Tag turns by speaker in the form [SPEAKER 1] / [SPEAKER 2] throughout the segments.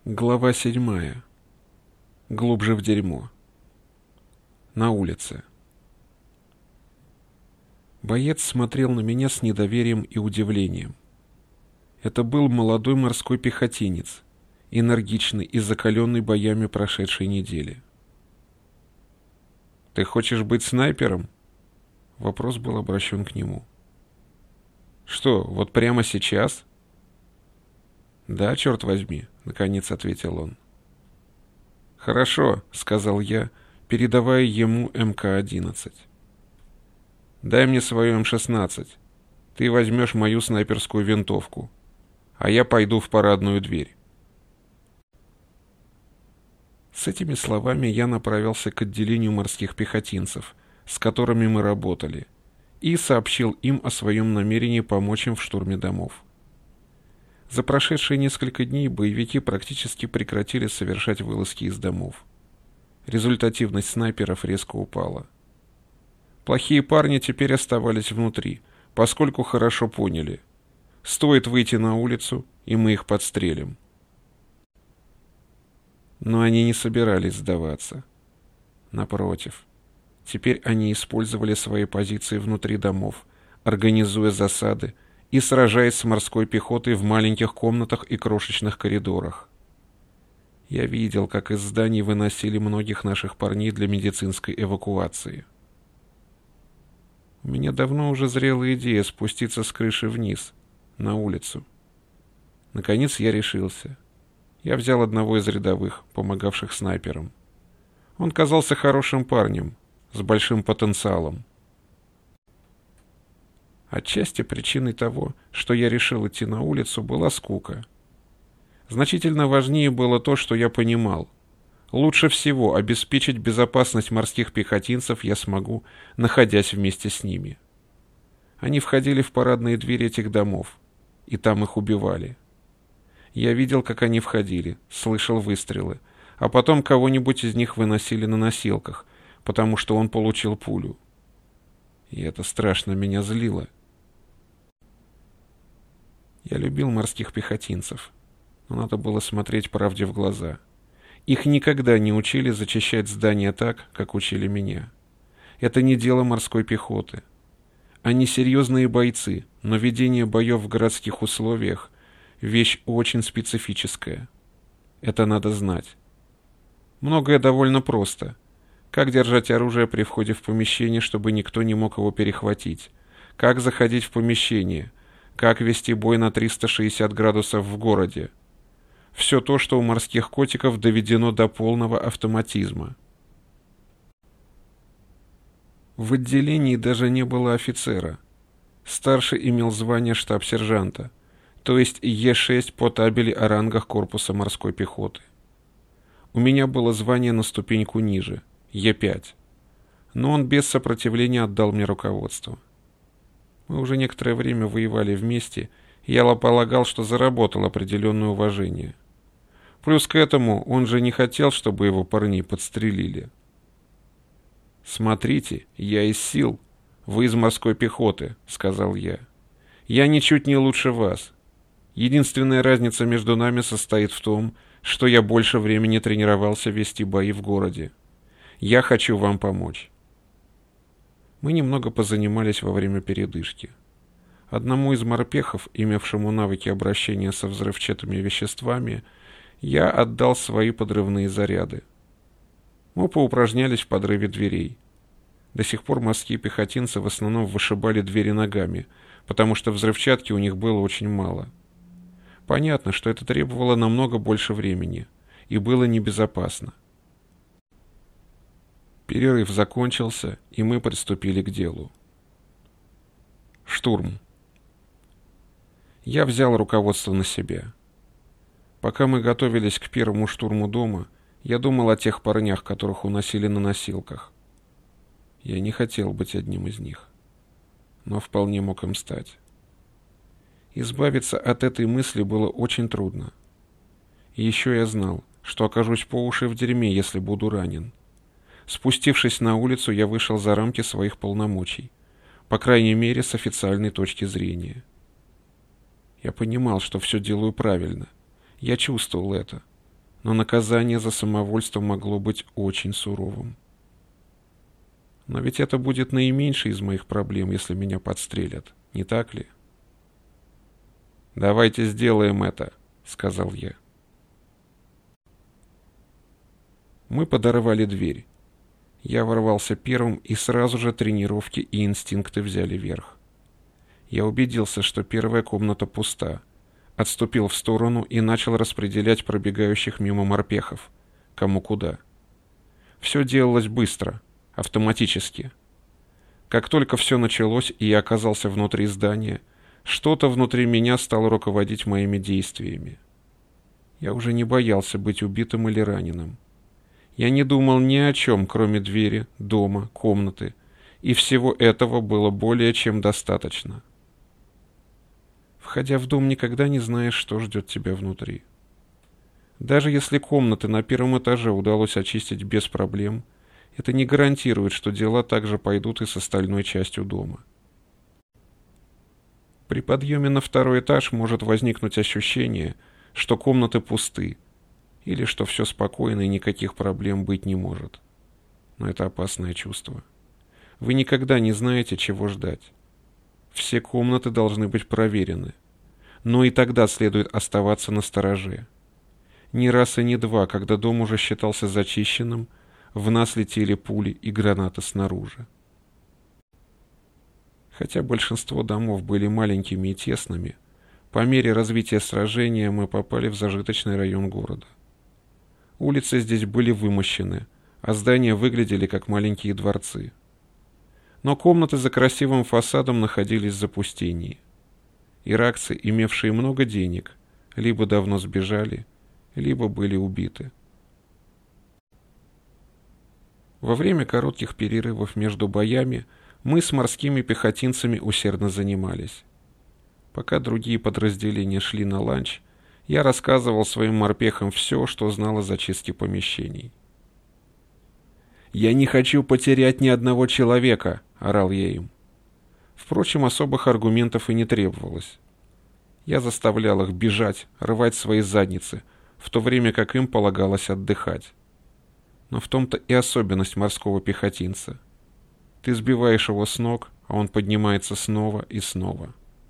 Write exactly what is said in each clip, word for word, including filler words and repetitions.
[SPEAKER 1] Глава седьмая. Глубже в дерьмо. На улице. Боец смотрел на меня с недоверием и удивлением. Это был молодой морской пехотинец, энергичный и закаленный боями прошедшей недели. «Ты хочешь быть снайпером?» Вопрос был обращен к нему. «Что, вот прямо сейчас?» «Да, черт возьми», — наконец ответил он. «Хорошо», — сказал я, передавая ему эм ка одиннадцать. «Дай мне свою эм шестнадцать. Ты возьмешь мою снайперскую винтовку, а я пойду в парадную дверь». С этими словами я направился к отделению морских пехотинцев, с которыми мы работали, и сообщил им о своем намерении помочь им в штурме домов. За прошедшие несколько дней боевики практически прекратили совершать вылазки из домов. Результативность снайперов резко упала. Плохие парни теперь оставались внутри, поскольку хорошо поняли: стоит выйти на улицу, и мы их подстрелим. Но они не собирались сдаваться. Напротив, теперь они использовали свои позиции внутри домов, организуя засады и сражаясь с морской пехотой в маленьких комнатах и крошечных коридорах. Я видел, как из зданий выносили многих наших парней для медицинской эвакуации. У меня давно уже зрела идея спуститься с крыши вниз, на улицу. Наконец я решился. Я взял одного из рядовых, помогавших снайперам. Он казался хорошим парнем, с большим потенциалом. Отчасти причиной того, что я решил идти на улицу, была скука. Значительно важнее было то, что я понимал. Лучше всего обеспечить безопасность морских пехотинцев я смогу, находясь вместе с ними. Они входили в парадные двери этих домов, и там их убивали. Я видел, как они входили, слышал выстрелы, а потом кого-нибудь из них выносили на носилках, потому что он получил пулю. И это страшно меня злило. Я любил морских пехотинцев, но надо было смотреть правде в глаза. Их никогда не учили зачищать здания так, как учили меня. Это не дело морской пехоты. Они серьезные бойцы, но ведение боев в городских условиях — вещь очень специфическая. Это надо знать. Многое довольно просто. Как держать оружие при входе в помещение, чтобы никто не мог его перехватить? Как заходить в помещение? Как вести бой на триста шестьдесят градусов в городе? Все то, что у морских котиков доведено до полного автоматизма. В отделении даже не было офицера. Старший имел звание штаб-сержанта, то есть е шесть по табели о рангах корпуса морской пехоты. У меня было звание на ступеньку ниже, е пять, но он без сопротивления отдал мне руководство. Мы уже некоторое время воевали вместе, и я полагал, что заработал определенное уважение. Плюс к этому он же не хотел, чтобы его парней подстрелили. «Смотрите, я из сил, вы из морской пехоты», — сказал я. «Я ничуть не лучше вас. Единственная разница между нами состоит в том, что я больше времени тренировался вести бои в городе. Я хочу вам помочь». Мы немного позанимались во время передышки. Одному из морпехов, имевшему навыки обращения со взрывчатыми веществами, я отдал свои подрывные заряды. Мы поупражнялись в подрыве дверей. До сих пор морские пехотинцы в основном вышибали двери ногами, потому что взрывчатки у них было очень мало. Понятно, что это требовало намного больше времени и было небезопасно. Перерыв закончился, и мы приступили к делу. Штурм. Я взял руководство на себя. Пока мы готовились к первому штурму дома, я думал о тех парнях, которых уносили на носилках. Я не хотел быть одним из них, но вполне мог им стать. Избавиться от этой мысли было очень трудно. И еще я знал, что окажусь по уши в дерьме, если буду ранен. Спустившись на улицу, я вышел за рамки своих полномочий, по крайней мере, с официальной точки зрения. Я понимал, что все делаю правильно. Я чувствовал это. но наказание за самовольство могло быть очень суровым. Но ведь это будет наименьшей из моих проблем, если меня подстрелят, не так ли? «Давайте сделаем это», — сказал я. Мы подорвали дверь. Я ворвался первым, и сразу же тренировки и инстинкты взяли верх. Я убедился, что первая комната пуста, отступил в сторону и начал распределять пробегающих мимо морпехов, кому куда. Все делалось быстро, автоматически. Как только все началось, и я оказался внутри здания, что-то внутри меня стало руководить моими действиями. Я уже не боялся быть убитым или раненым. Я не думал ни о чем, кроме двери, дома, комнаты, и всего этого было более чем достаточно. Входя в дом, никогда не знаешь, что ждет тебя внутри. Даже если комнаты на первом этаже удалось очистить без проблем, это не гарантирует, что дела также пойдут и с остальной частью дома. При подъеме на второй этаж может возникнуть ощущение, что комнаты пусты, или что все спокойно и никаких проблем быть не может. Но это опасное чувство. Вы никогда не знаете, чего ждать. Все комнаты должны быть проверены. Но и тогда следует оставаться настороже. Ни раз и ни два, когда дом уже считался зачищенным, в нас летели пули и гранаты снаружи. Хотя большинство домов были маленькими и тесными, по мере развития сражения мы попали в зажиточный район города. Улицы здесь были вымощены, а здания выглядели как маленькие дворцы. Но комнаты за красивым фасадом находились в запустении. Иракцы, имевшие много денег, либо давно сбежали, либо были убиты. Во время коротких перерывов между боями мы с морскими пехотинцами усердно занимались. Пока другие подразделения шли на ланч, я рассказывал своим морпехам все, что знал о зачистке помещений. «Я не хочу потерять ни одного человека», — орал я им. Впрочем, особых аргументов и не требовалось. Я заставлял их бежать, рвать свои задницы, в то время как им полагалось отдыхать. Но в том-то и особенность морского пехотинца. Ты сбиваешь его с ног, а он поднимается снова и снова.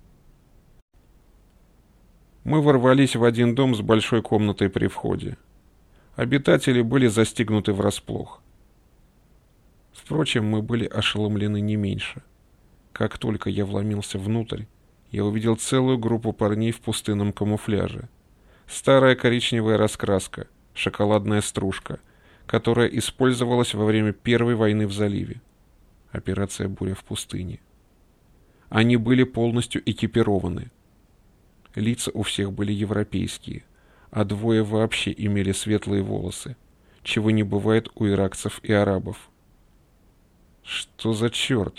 [SPEAKER 1] Мы ворвались в один дом с большой комнатой при входе. Обитатели были застигнуты врасплох. Впрочем, мы были ошеломлены не меньше. Как только я вломился внутрь, я увидел целую группу парней в пустынном камуфляже. Старая коричневая раскраска, шоколадная стружка, которая использовалась во время Первой войны в заливе. Операция «Буря в пустыне». Они были полностью экипированы. Лица у всех были европейские, а двое вообще имели светлые волосы, чего не бывает у иракцев и арабов. Что за черт?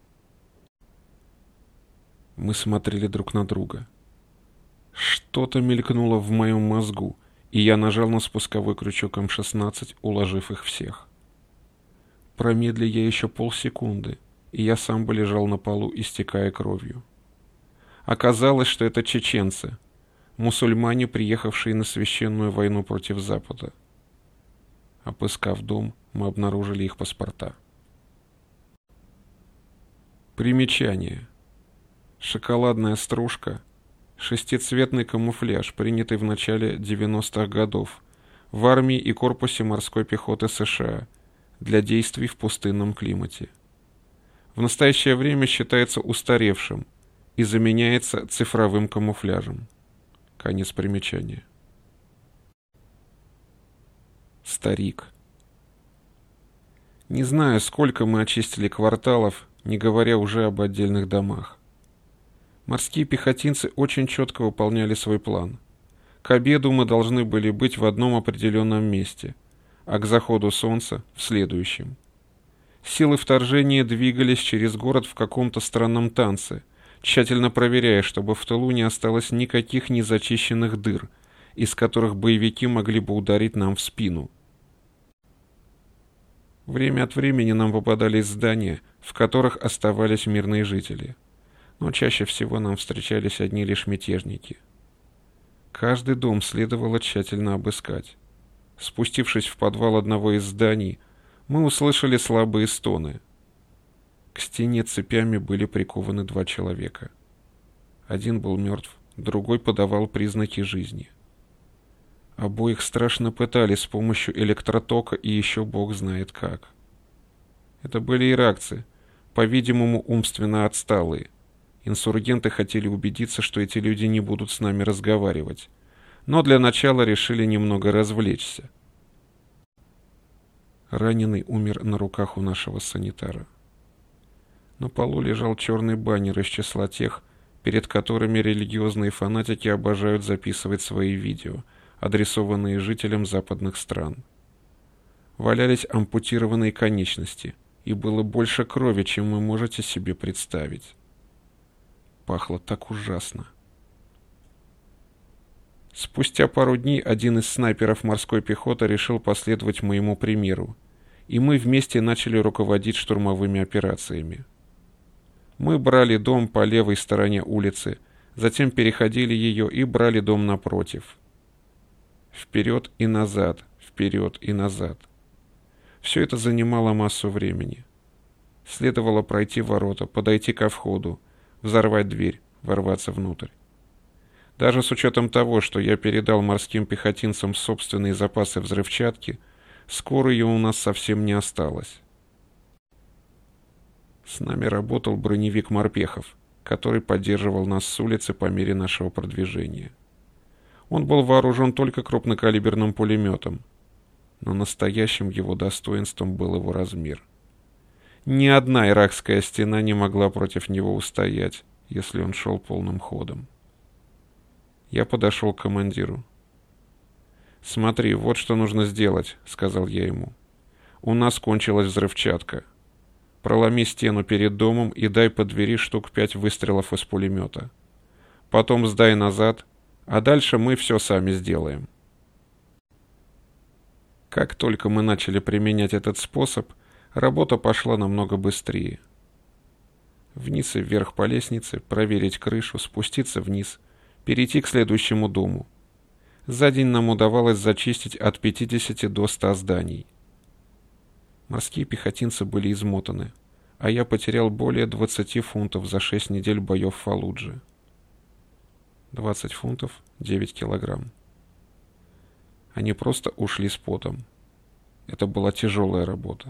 [SPEAKER 1] Мы смотрели друг на друга. Что-то мелькнуло в моем мозгу, и я нажал на спусковой крючок эм шестнадцать, уложив их всех. Промедли я еще полсекунды, и я сам бы лежал на полу, истекая кровью. Оказалось, что это чеченцы, мусульмане, приехавшие на священную войну против Запада. Обыскав дом, мы обнаружили их паспорта. Примечание. Шоколадная стружка – шестицветный камуфляж, принятый в начале девяностых годов в армии и корпусе морской пехоты США для действий в пустынном климате. В настоящее время считается устаревшим и заменяется цифровым камуфляжем. Конец примечания. Старик. Не знаю, сколько мы очистили кварталов, не говоря уже об отдельных домах. Морские пехотинцы очень четко выполняли свой план. К обеду мы должны были быть в одном определенном месте, а к заходу солнца — в следующем. Силы вторжения двигались через город в каком-то странном танце, тщательно проверяя, чтобы в тылу не осталось никаких незачищенных дыр, из которых боевики могли бы ударить нам в спину. Время от времени нам попадались здания, в которых оставались мирные жители, но чаще всего нам встречались одни лишь мятежники. Каждый дом следовало тщательно обыскать. Спустившись в подвал одного из зданий, мы услышали слабые стоны. К стене цепями были прикованы два человека. Один был мертв, другой подавал признаки жизни. Обоих страшно пытали с помощью электротока и еще бог знает как. Это были иракцы, по-видимому, умственно отсталые. Инсургенты хотели убедиться, что эти люди не будут с нами разговаривать, но для начала решили немного развлечься. Раненый умер на руках у нашего санитара. На полу лежал черный баннер из числа тех, перед которыми религиозные фанатики обожают записывать свои видео, адресованные жителям западных стран. Валялись ампутированные конечности, и было больше крови, чем вы можете себе представить. Пахло так ужасно. Спустя пару дней один из снайперов морской пехоты решил последовать моему примеру, и мы вместе начали руководить штурмовыми операциями. Мы брали дом по левой стороне улицы, затем переходили ее и брали дом напротив. Вперед и назад, вперед и назад. Все это занимало массу времени. Следовало пройти ворота, подойти ко входу, взорвать дверь, ворваться внутрь. Даже с учетом того, что я передал морским пехотинцам собственные запасы взрывчатки, скоро ее у нас совсем не осталось. С нами работал броневик морпехов, который поддерживал нас с улицы по мере нашего продвижения. Он был вооружен только крупнокалиберным пулеметом, но настоящим его достоинством был его размер. Ни одна иракская стена не могла против него устоять, если он шел полным ходом. Я подошел к командиру. «Смотри, вот что нужно сделать», — сказал я ему. «У нас кончилась взрывчатка. Проломи стену перед домом и дай по двери штук пять выстрелов из пулемета. Потом сдай назад, а дальше мы все сами сделаем». Как только мы начали применять этот способ, работа пошла намного быстрее. Вниз и вверх по лестнице, проверить крышу, спуститься вниз, перейти к следующему дому. За день нам удавалось зачистить от пятидесяти до ста зданий. Морские пехотинцы были измотаны, а я потерял более двадцати фунтов за шесть недель боев в Фаллудже. двадцать фунтов, девять килограмм. Они просто ушли с потом. Это была тяжелая работа.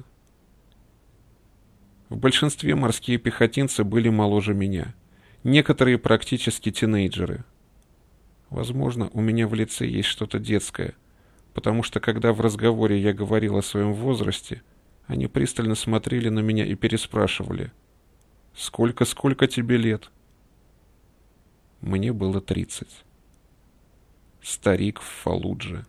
[SPEAKER 1] В большинстве морские пехотинцы были моложе меня. Некоторые практически тинейджеры. Возможно, у меня в лице есть что-то детское, потому что когда в разговоре я говорил о своем возрасте, они пристально смотрели на меня и переспрашивали: «Сколько, сколько тебе лет?» Мне было тридцать. Старик в Фаллудже.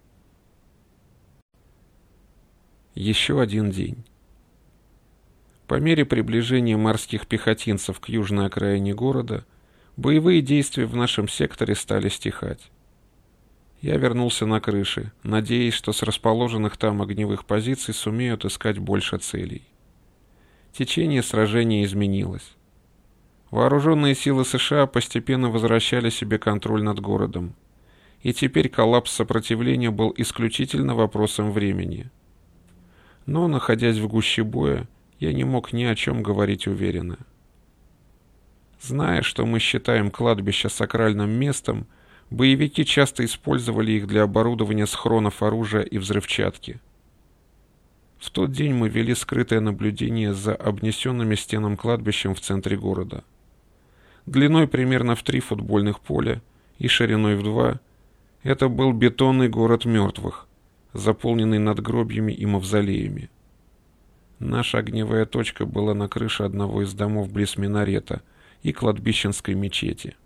[SPEAKER 1] Еще один день. По мере приближения морских пехотинцев к южной окраине города, боевые действия в нашем секторе стали стихать. Я вернулся на крыши, надеясь, что с расположенных там огневых позиций сумею отыскать больше целей. Течение сражения изменилось. Вооруженные силы США постепенно возвращали себе контроль над городом, и теперь коллапс сопротивления был исключительно вопросом времени. Но, находясь в гуще боя, я не мог ни о чем говорить уверенно. Зная, что мы считаем кладбища сакральным местом, боевики часто использовали их для оборудования схронов оружия и взрывчатки. В тот день мы вели скрытое наблюдение за обнесенными стенам кладбищем в центре города. Длиной примерно в три футбольных поля и шириной в два это был бетонный город мертвых, заполненный надгробьями и мавзолеями. Наша огневая точка была на крыше одного из домов близ минарета и кладбищенской мечети.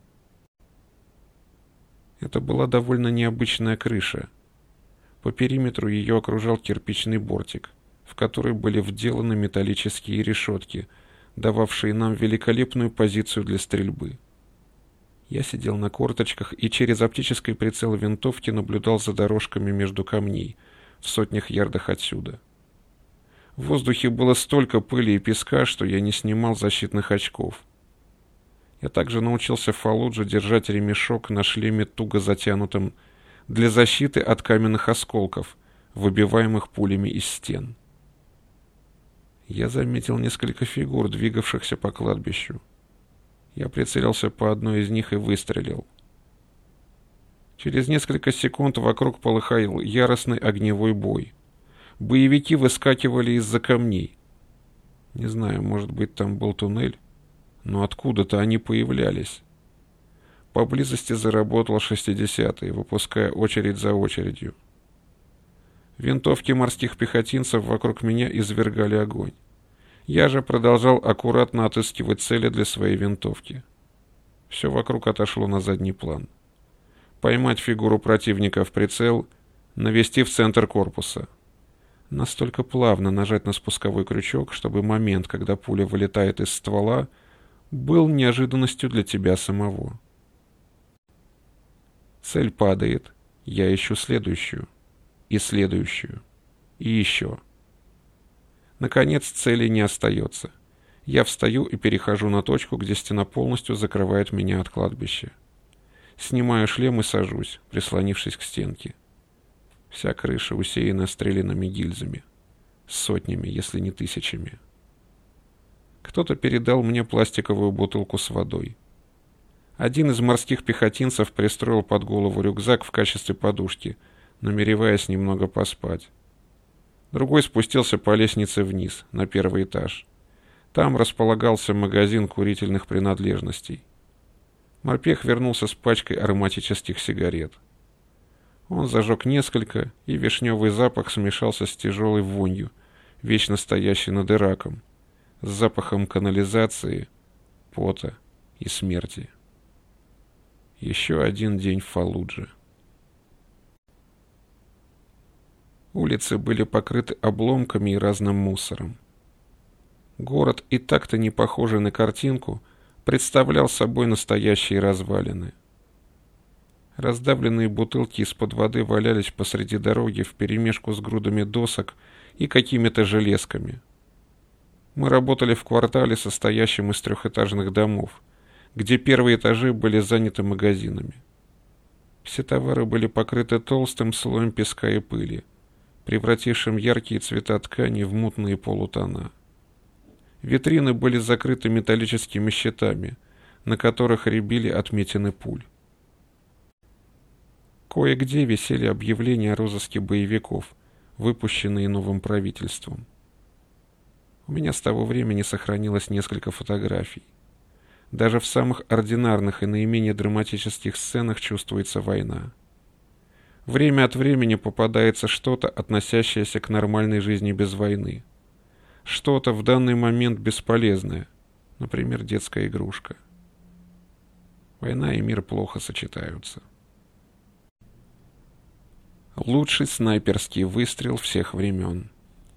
[SPEAKER 1] Это была довольно необычная крыша. По периметру ее окружал кирпичный бортик, в который были вделаны металлические решетки, дававшие нам великолепную позицию для стрельбы. Я сидел на корточках и через оптический прицел винтовки наблюдал за дорожками между камней, в сотнях ярдах отсюда. В воздухе было столько пыли и песка, что я не снимал защитных очков. Я также научился в Фаллудже держать ремешок на шлеме туго затянутым для защиты от каменных осколков, выбиваемых пулями из стен. Я заметил несколько фигур, двигавшихся по кладбищу. Я прицелился по одной из них и выстрелил. Через несколько секунд вокруг полыхал яростный огневой бой. Боевики выскакивали из-за камней. Не знаю, может быть, там был туннель, но откуда-то они появлялись. Поблизости заработал шестидесятый, выпуская очередь за очередью. Винтовки морских пехотинцев вокруг меня извергали огонь. Я же продолжал аккуратно отыскивать цели для своей винтовки. Все вокруг отошло на задний план. Поймать фигуру противника в прицел, навести в центр корпуса. Настолько плавно нажать на спусковой крючок, чтобы момент, когда пуля вылетает из ствола, был неожиданностью для тебя самого. Цель падает, я ищу следующую, и следующую, и еще. Наконец, цели не остается. Я встаю и перехожу на точку, где стена полностью закрывает меня от кладбища. Снимаю шлем и сажусь, прислонившись к стенке. Вся крыша усеяна стрелянными гильзами. Сотнями, если не тысячами. Кто-то передал мне пластиковую бутылку с водой. Один из морских пехотинцев пристроил под голову рюкзак в качестве подушки, намереваясь немного поспать. Другой спустился по лестнице вниз, на первый этаж. Там располагался магазин курительных принадлежностей. Морпех вернулся с пачкой ароматических сигарет. Он зажег несколько, и вишневый запах смешался с тяжелой вонью, вечно стоящей над Ираком, с запахом канализации, пота и смерти. Еще один день в Фаллудже. Улицы были покрыты обломками и разным мусором. Город, и так-то не похожий на картинку, представлял собой настоящие развалины. Раздавленные бутылки из-под воды валялись посреди дороги вперемешку с грудами досок и какими-то железками. Мы работали в квартале, состоящем из трехэтажных домов, где первые этажи были заняты магазинами. Все товары были покрыты толстым слоем песка и пыли, превратившим яркие цвета ткани в мутные полутона. Витрины были закрыты металлическими щитами, на которых рябили отметины пуль. Кое-где висели объявления о розыске боевиков, выпущенные новым правительством. У меня с того времени сохранилось несколько фотографий. Даже в самых ординарных и наименее драматических сценах чувствуется война. Время от времени попадается что-то, относящееся к нормальной жизни без войны. Что-то в данный момент бесполезное, например, детская игрушка. Война и мир плохо сочетаются. Лучший снайперский выстрел всех времен.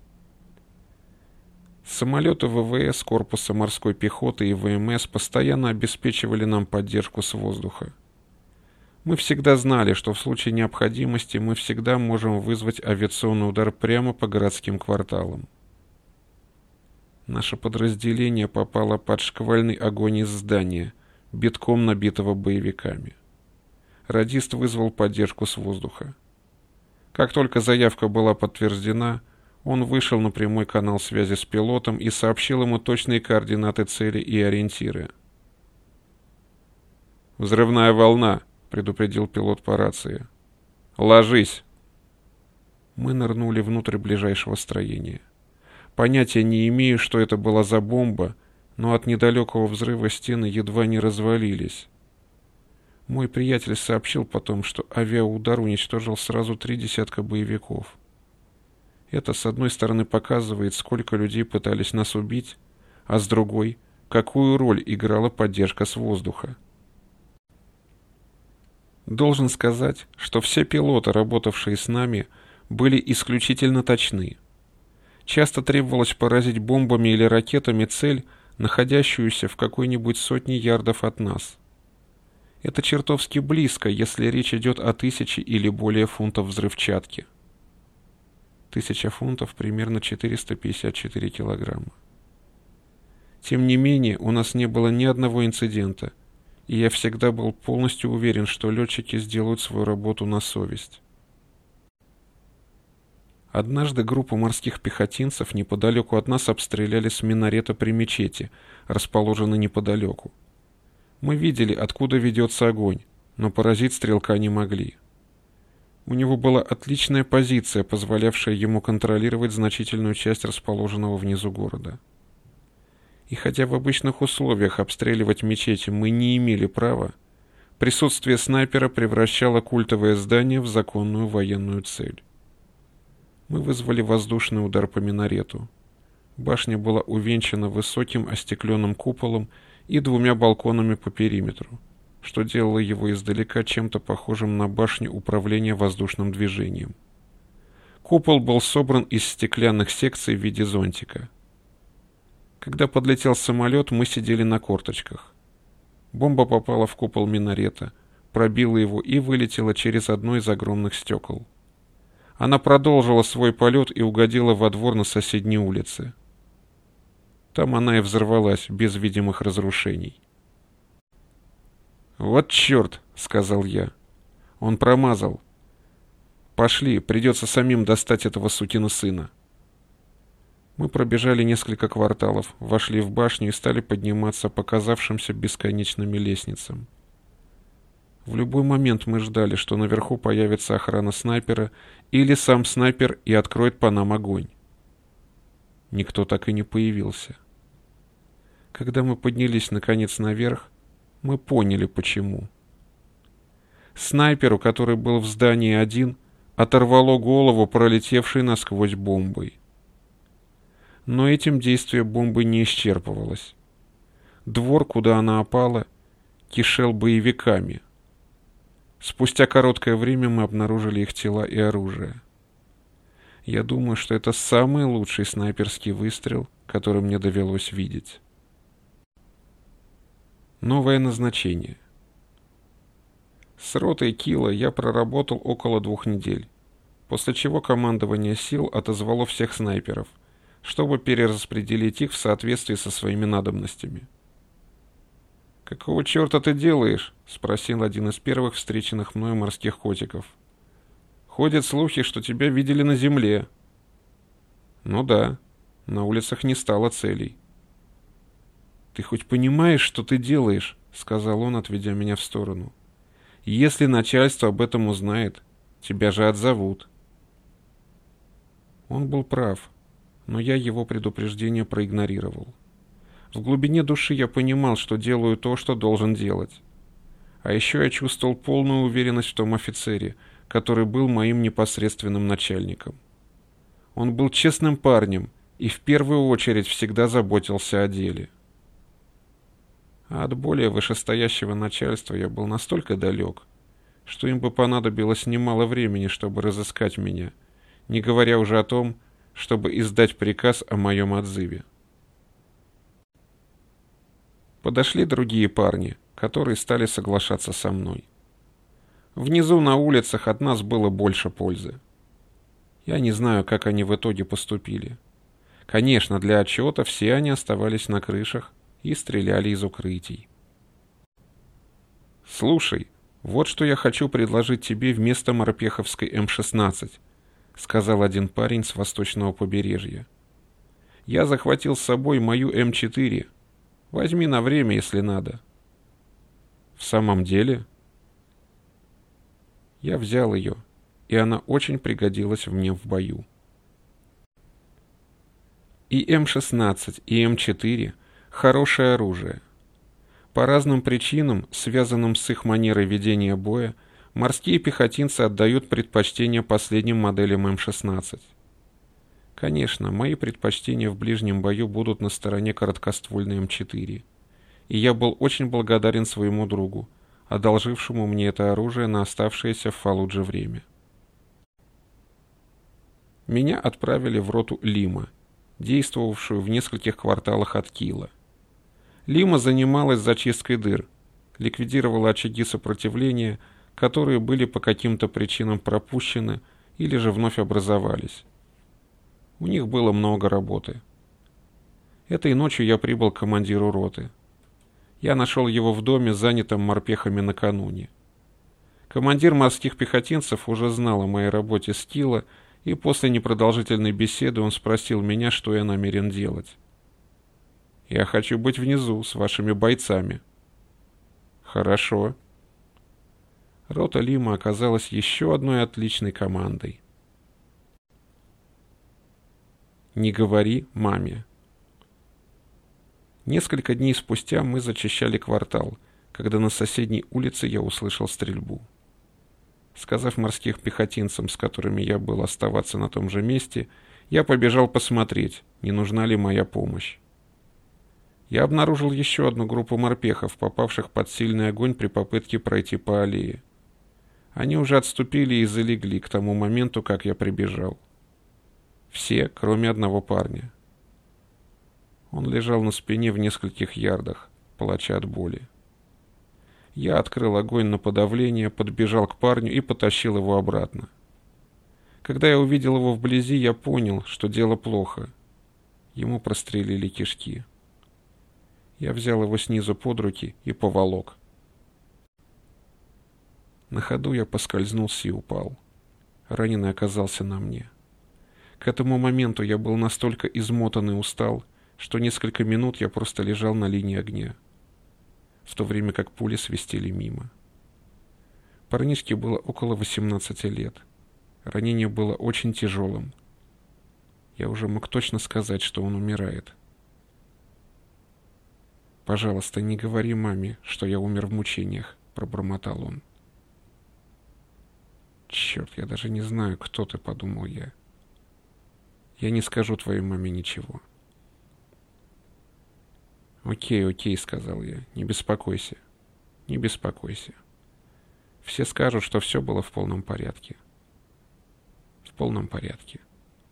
[SPEAKER 1] Самолеты ВВС, корпуса морской пехоты и ВМС постоянно обеспечивали нам поддержку с воздуха. Мы всегда знали, что в случае необходимости мы всегда можем вызвать авиационный удар прямо по городским кварталам. Наше подразделение попало под шквальный огонь из здания, битком набитого боевиками. Радист вызвал поддержку с воздуха. Как только заявка была подтверждена, он вышел на прямой канал связи с пилотом и сообщил ему точные координаты цели и ориентиры. «Взрывная волна», — предупредил пилот по рации. «Ложись!» Мы нырнули внутрь ближайшего строения. Понятия не имею, что это была за бомба, но от недалекого взрыва стены едва не развалились. Мой приятель сообщил потом, что авиаудар уничтожил сразу три десятка боевиков. Это, с одной стороны, показывает, сколько людей пытались нас убить, а с другой, какую роль играла поддержка с воздуха. Должен сказать, что все пилоты, работавшие с нами, были исключительно точны. Часто требовалось поразить бомбами или ракетами цель, находящуюся в какой-нибудь сотне ярдов от нас. Это чертовски близко, если речь идет о тысяче или более фунтов взрывчатки. Тысяча фунтов примерно четыреста пятьдесят четыре килограмма. Тем не менее, у нас не было ни одного инцидента, и я всегда был полностью уверен, что летчики сделают свою работу на совесть. Однажды группу морских пехотинцев неподалеку от нас обстреляли с минарета при мечети, расположенной неподалеку. Мы видели, откуда ведется огонь, но поразить стрелка не могли. У него была отличная позиция, позволявшая ему контролировать значительную часть расположенного внизу города. И хотя в обычных условиях обстреливать мечети мы не имели права, присутствие снайпера превращало культовое здание в законную военную цель. Мы вызвали воздушный удар по минарету. Башня была увенчана высоким остекленным куполом и двумя балконами по периметру, что делало его издалека чем-то похожим на башню управления воздушным движением. Купол был собран из стеклянных секций в виде зонтика. Когда подлетел самолет, мы сидели на корточках. Бомба попала в купол минарета, пробила его и вылетела через одно из огромных стекол. Она продолжила свой полет и угодила во двор на соседней улице. Там она и взорвалась без видимых разрушений. «Вот черт!» — сказал я. Он промазал. «Пошли, придется самим достать этого сукина сына». Мы пробежали несколько кварталов, вошли в башню и стали подниматься по казавшимся бесконечными лестницам. В любой момент мы ждали, что наверху появится охрана снайпера или сам снайпер и откроет по нам огонь. Никто так и не появился. Когда мы поднялись наконец наверх, мы поняли, почему. Снайперу, который был в здании один, оторвало голову, пролетевшей насквозь бомбой. Но этим действие бомбы не исчерпывалось. Двор, куда она опала, кишел боевиками. Спустя короткое время мы обнаружили их тела и оружие. Я думаю, что это самый лучший снайперский выстрел, который мне довелось видеть. Новое назначение. С ротой Килла я проработал около двух недель, после чего командование сил отозвало всех снайперов, чтобы перераспределить их в соответствии со своими надобностями. «Какого черта ты делаешь?» — спросил один из первых встреченных мною морских котиков. «Ходят слухи, что тебя видели на земле». «Ну да, на улицах не стало целей». «Ты хоть понимаешь, что ты делаешь?» — сказал он, отведя меня в сторону. «Если начальство об этом узнает, тебя же отзовут». Он был прав, но я его предупреждение проигнорировал. В глубине души я понимал, что делаю то, что должен делать. А еще я чувствовал полную уверенность в том офицере, который был моим непосредственным начальником. Он был честным парнем и в первую очередь всегда заботился о деле. А от более вышестоящего начальства я был настолько далек, что им бы понадобилось немало времени, чтобы разыскать меня, не говоря уже о том, чтобы издать приказ о моем отзыве. Подошли другие парни, которые стали соглашаться со мной. Внизу на улицах от нас было больше пользы. Я не знаю, как они в итоге поступили. Конечно, для отчета все они оставались на крышах и стреляли из укрытий. «Слушай, вот что я хочу предложить тебе вместо морпеховской эм шестнадцать», сказал один парень с восточного побережья. «Я захватил с собой мою эм четыре. Возьми на время, если надо». «В самом деле?» Я взял ее, и она очень пригодилась мне в бою. И эм шестнадцать, и эм четыре — хорошее оружие. По разным причинам, связанным с их манерой ведения боя, морские пехотинцы отдают предпочтение последним моделям эм шестнадцать. Конечно, мои предпочтения в ближнем бою будут на стороне короткоствольной эм четыре, и я был очень благодарен своему другу, одолжившему мне это оружие на оставшееся в Фалудже время. Меня отправили в роту Лима, действовавшую в нескольких кварталах от Килла. Лима занималась зачисткой дыр, ликвидировала очаги сопротивления, которые были по каким-то причинам пропущены или же вновь образовались. У них было много работы. Этой ночью я прибыл к командиру роты. Я нашел его в доме, занятом морпехами накануне. Командир морских пехотинцев уже знал о моей работе с Килла и после непродолжительной беседы он спросил меня, что я намерен делать. «Я хочу быть внизу, с вашими бойцами». «Хорошо». Рота Лима оказалась еще одной отличной командой. Не говори маме. Несколько дней спустя мы зачищали квартал, когда на соседней улице я услышал стрельбу. Сказав морским пехотинцам, с которыми я был оставаться на том же месте, я побежал посмотреть, не нужна ли моя помощь. Я обнаружил еще одну группу морпехов, попавших под сильный огонь при попытке пройти по аллее. Они уже отступили и залегли к тому моменту, как я прибежал. Все, кроме одного парня. Он лежал на спине в нескольких ярдах, плача от боли. Я открыл огонь на подавление, подбежал к парню и потащил его обратно. Когда я увидел его вблизи, я понял, что дело плохо. Ему прострелили кишки. Я взял его снизу под руки и поволок. На ходу я поскользнулся и упал. Раненый оказался на мне. К этому моменту я был настолько измотан и устал, что несколько минут я просто лежал на линии огня, в то время как пули свистели мимо. Парнишке было около восемнадцати лет. Ранение было очень тяжелым. Я уже мог точно сказать, что он умирает. «Пожалуйста, не говори маме, что я умер в мучениях», — пробормотал он. «Черт, я даже не знаю, кто ты», — подумал я. «Я не скажу твоей маме ничего». «Окей, окей», — сказал я, — «не беспокойся, не беспокойся. Все скажут, что все было в полном порядке. В полном порядке».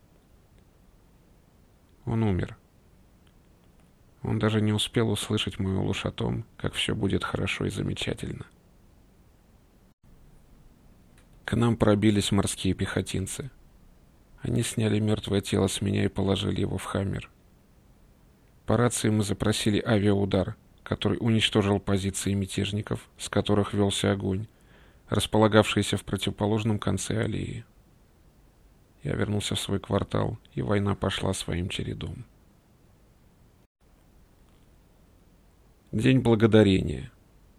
[SPEAKER 1] Он умер. Он даже не успел услышать мою ложь о том, как все будет хорошо и замечательно. К нам пробились морские пехотинцы. Они сняли мертвое тело с меня и положили его в хаммер. По рации мы запросили авиаудар, который уничтожил позиции мятежников, с которых велся огонь, располагавшиеся в противоположном конце аллеи. Я вернулся в свой квартал, и война пошла своим чередом. День благодарения.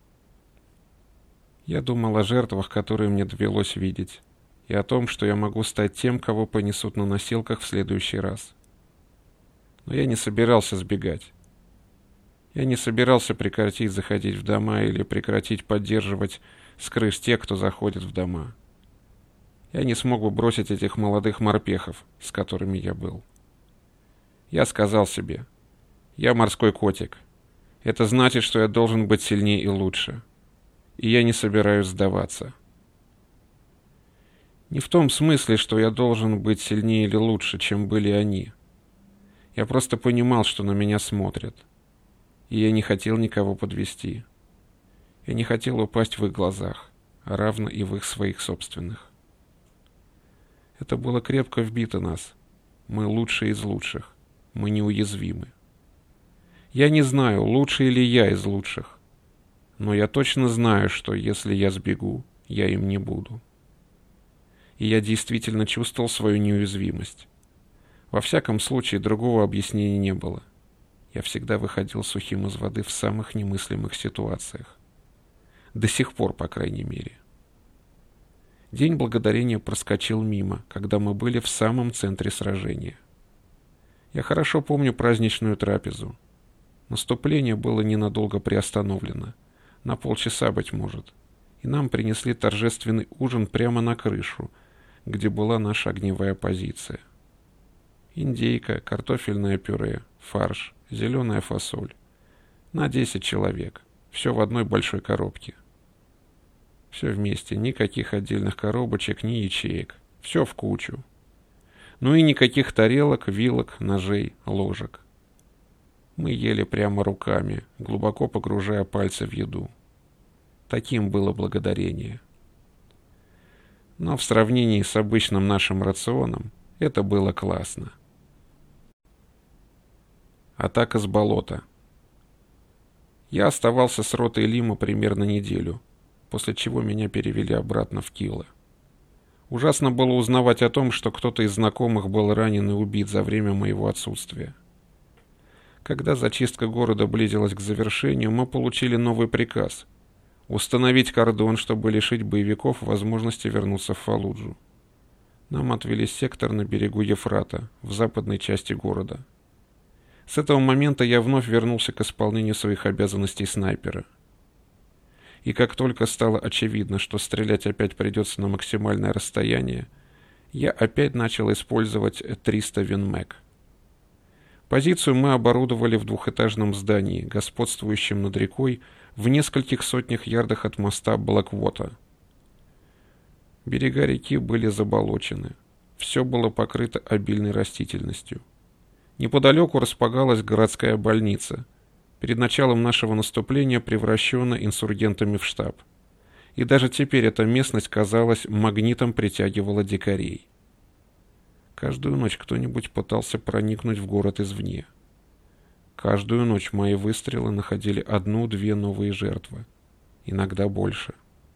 [SPEAKER 1] Я думал о жертвах, которые мне довелось видеть, и о том, что я могу стать тем, кого понесут на носилках в следующий раз. Но я не собирался сбегать. Я не собирался прекратить заходить в дома или прекратить поддерживать с крыш тех, кто заходит в дома. Я не смог бы бросить этих молодых морпехов, с которыми я был. Я сказал себе: я морской котик. Это значит, что я должен быть сильнее и лучше. И я не собираюсь сдаваться. Не в том смысле, что я должен быть сильнее или лучше, чем были они. Я просто понимал, что на меня смотрят. И я не хотел никого подвести. Я не хотел упасть в их глазах, а равно и в их своих собственных. Это было крепко вбито в нас. Мы лучшие из лучших. Мы неуязвимы. Я не знаю, лучший ли я из лучших. Но я точно знаю, что если я сбегу, я им не буду. И я действительно чувствовал свою неуязвимость. Во всяком случае, другого объяснения не было. Я всегда выходил сухим из воды в самых немыслимых ситуациях. До сих пор, по крайней мере. День благодарения проскочил мимо, когда мы были в самом центре сражения. Я хорошо помню праздничную трапезу. Наступление было ненадолго приостановлено. На полчаса, быть может. И нам принесли торжественный ужин прямо на крышу, где была наша огневая позиция. Индейка, картофельное пюре, фарш, зеленая фасоль. На десять человек. Все в одной большой коробке. Все вместе, никаких отдельных коробочек, ни ячеек. Все в кучу. Ну и никаких тарелок, вилок, ножей, ложек. Мы ели прямо руками, глубоко погружая пальцы в еду. Таким было благодарение. Но в сравнении с обычным нашим рационом это было классно. Атака с болота. Я оставался с ротой Лима примерно неделю, после чего меня перевели обратно в Кило. Ужасно было узнавать о том, что кто-то из знакомых был ранен и убит за время моего отсутствия. Когда зачистка города близилась к завершению, мы получили новый приказ – установить кордон, чтобы лишить боевиков возможности вернуться в Фаллуджу. Нам отвели сектор на берегу Ефрата, в западной части города. С этого момента я вновь вернулся к исполнению своих обязанностей снайпера. И как только стало очевидно, что стрелять опять придется на максимальное расстояние, я опять начал использовать триста Винмэг. Позицию мы оборудовали в двухэтажном здании, господствующем над рекой, в нескольких сотнях ярдах от моста Блэквота. Берега реки были заболочены. Все было покрыто обильной растительностью. Неподалеку располагалась городская больница, перед началом нашего наступления превращенная инсургентами в штаб. И даже теперь эта местность, казалось, магнитом притягивала дикарей. Каждую ночь кто-нибудь пытался проникнуть в город извне. Каждую ночь мои выстрелы находили одну-две новые жертвы, иногда больше.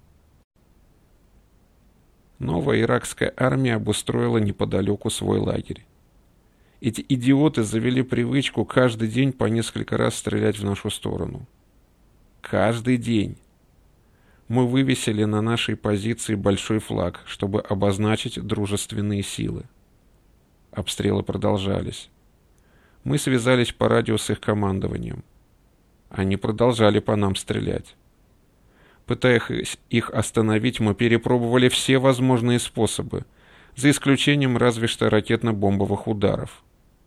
[SPEAKER 1] Новая иракская армия обустроила неподалеку свой лагерь. Эти идиоты завели привычку каждый день по несколько раз стрелять в нашу сторону. Каждый день. Мы вывесили на нашей позиции большой флаг, чтобы обозначить дружественные силы. Обстрелы продолжались. Мы связались по радио с их командованием. Они продолжали по нам стрелять. Пытаясь их остановить, мы перепробовали все возможные способы, за исключением разве что ракетно-бомбовых ударов.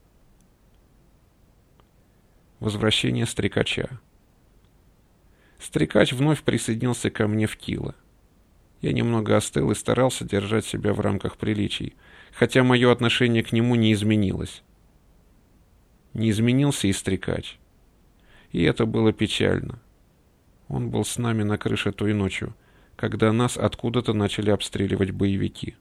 [SPEAKER 1] Возвращение Стрекача. Стрекач вновь присоединился ко мне в Кило. Я немного остыл и старался держать себя в рамках приличий, хотя мое отношение к нему не изменилось. Не изменился и Стрекач. И это было печально. Он был с нами на крыше той ночью, когда нас откуда-то начали обстреливать боевики.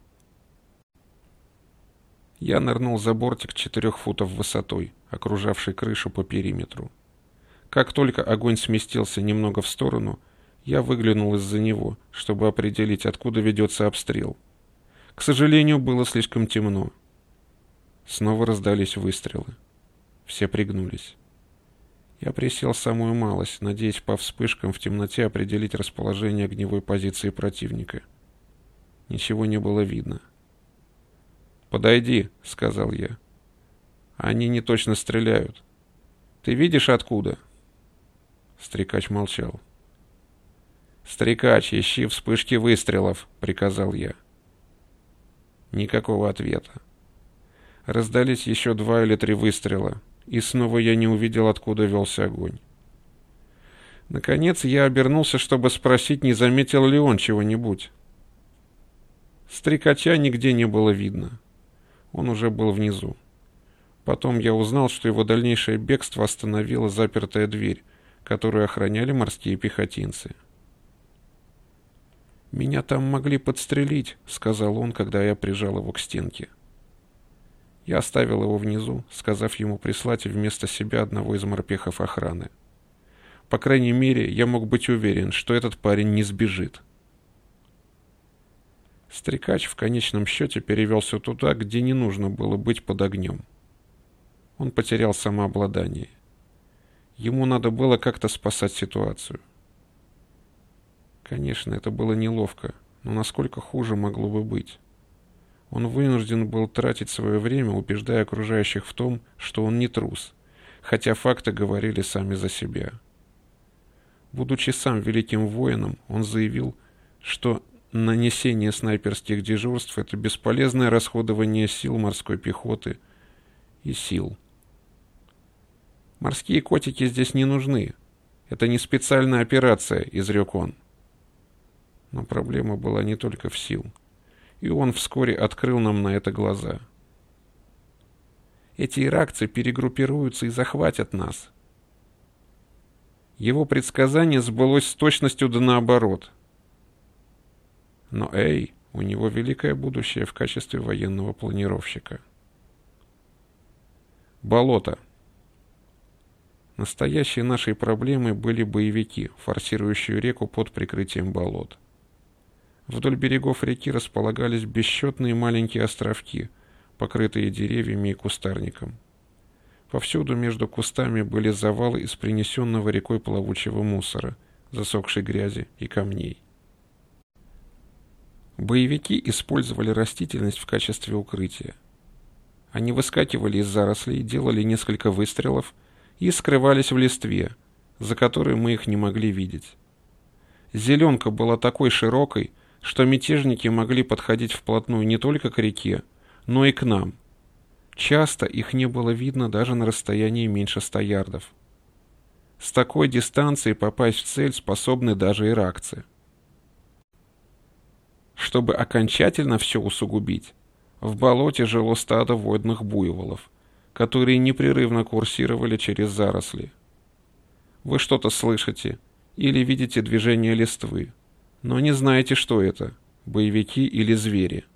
[SPEAKER 1] Я нырнул за бортик четырех футов высотой, окружавший крышу по периметру. Как только огонь сместился немного в сторону, я выглянул из-за него, чтобы определить, откуда ведется обстрел. К сожалению, было слишком темно. Снова раздались выстрелы. Все пригнулись. Я присел самую малость, надеясь по вспышкам в темноте определить расположение огневой позиции противника. Ничего не было видно. «Подойди», — сказал я. «Они не точно стреляют. Ты видишь, откуда?» Стрекач молчал. «Стрекач, ищи вспышки выстрелов», — приказал я. Никакого ответа. Раздались еще два или три выстрела, и снова я не увидел, откуда велся огонь. Наконец я обернулся, чтобы спросить, не заметил ли он чего-нибудь. Стрекача нигде не было видно. Он уже был внизу. Потом я узнал, что его дальнейшее бегство остановила запертая дверь, которую охраняли морские пехотинцы. «Меня там могли подстрелить», — сказал он, когда я прижал его к стенке. Я оставил его внизу, сказав ему прислать вместо себя одного из морпехов охраны. По крайней мере, я мог быть уверен, что этот парень не сбежит. Стрекач в конечном счете перевелся туда, где не нужно было быть под огнем. Он потерял самообладание. Ему надо было как-то спасать ситуацию. Конечно, это было неловко, но насколько хуже могло бы быть? Он вынужден был тратить свое время, убеждая окружающих в том, что он не трус, хотя факты говорили сами за себя. Будучи сам великим воином, он заявил, что нанесение снайперских дежурств — это бесполезное расходование сил морской пехоты и сил. «Морские котики здесь не нужны. Это не специальная операция», — изрек он. Но проблема была не только в сил, и он вскоре открыл нам на это глаза. «Эти иракцы перегруппируются и захватят нас». Его предсказание сбылось с точностью да наоборот. Но эй, у него великое будущее в качестве военного планировщика. Болото. Настоящей нашей проблемой были боевики, форсирующие реку под прикрытием болот. Вдоль берегов реки располагались бесчетные маленькие островки, покрытые деревьями и кустарником. Повсюду между кустами были завалы из принесенного рекой плавучего мусора, засохшей грязи и камней. Боевики использовали растительность в качестве укрытия. Они выскакивали из зарослей, делали несколько выстрелов и скрывались в листве, за которой мы их не могли видеть. Зеленка была такой широкой, что мятежники могли подходить вплотную не только к реке, но и к нам. Часто их не было видно даже на расстоянии меньше ста ярдов. С такой дистанции попасть в цель способны даже иракцы. Чтобы окончательно все усугубить, в болоте жило стадо водных буйволов, которые непрерывно курсировали через заросли. Вы что-то слышите или видите движение листвы, но не знаете, что это – боевики или звери.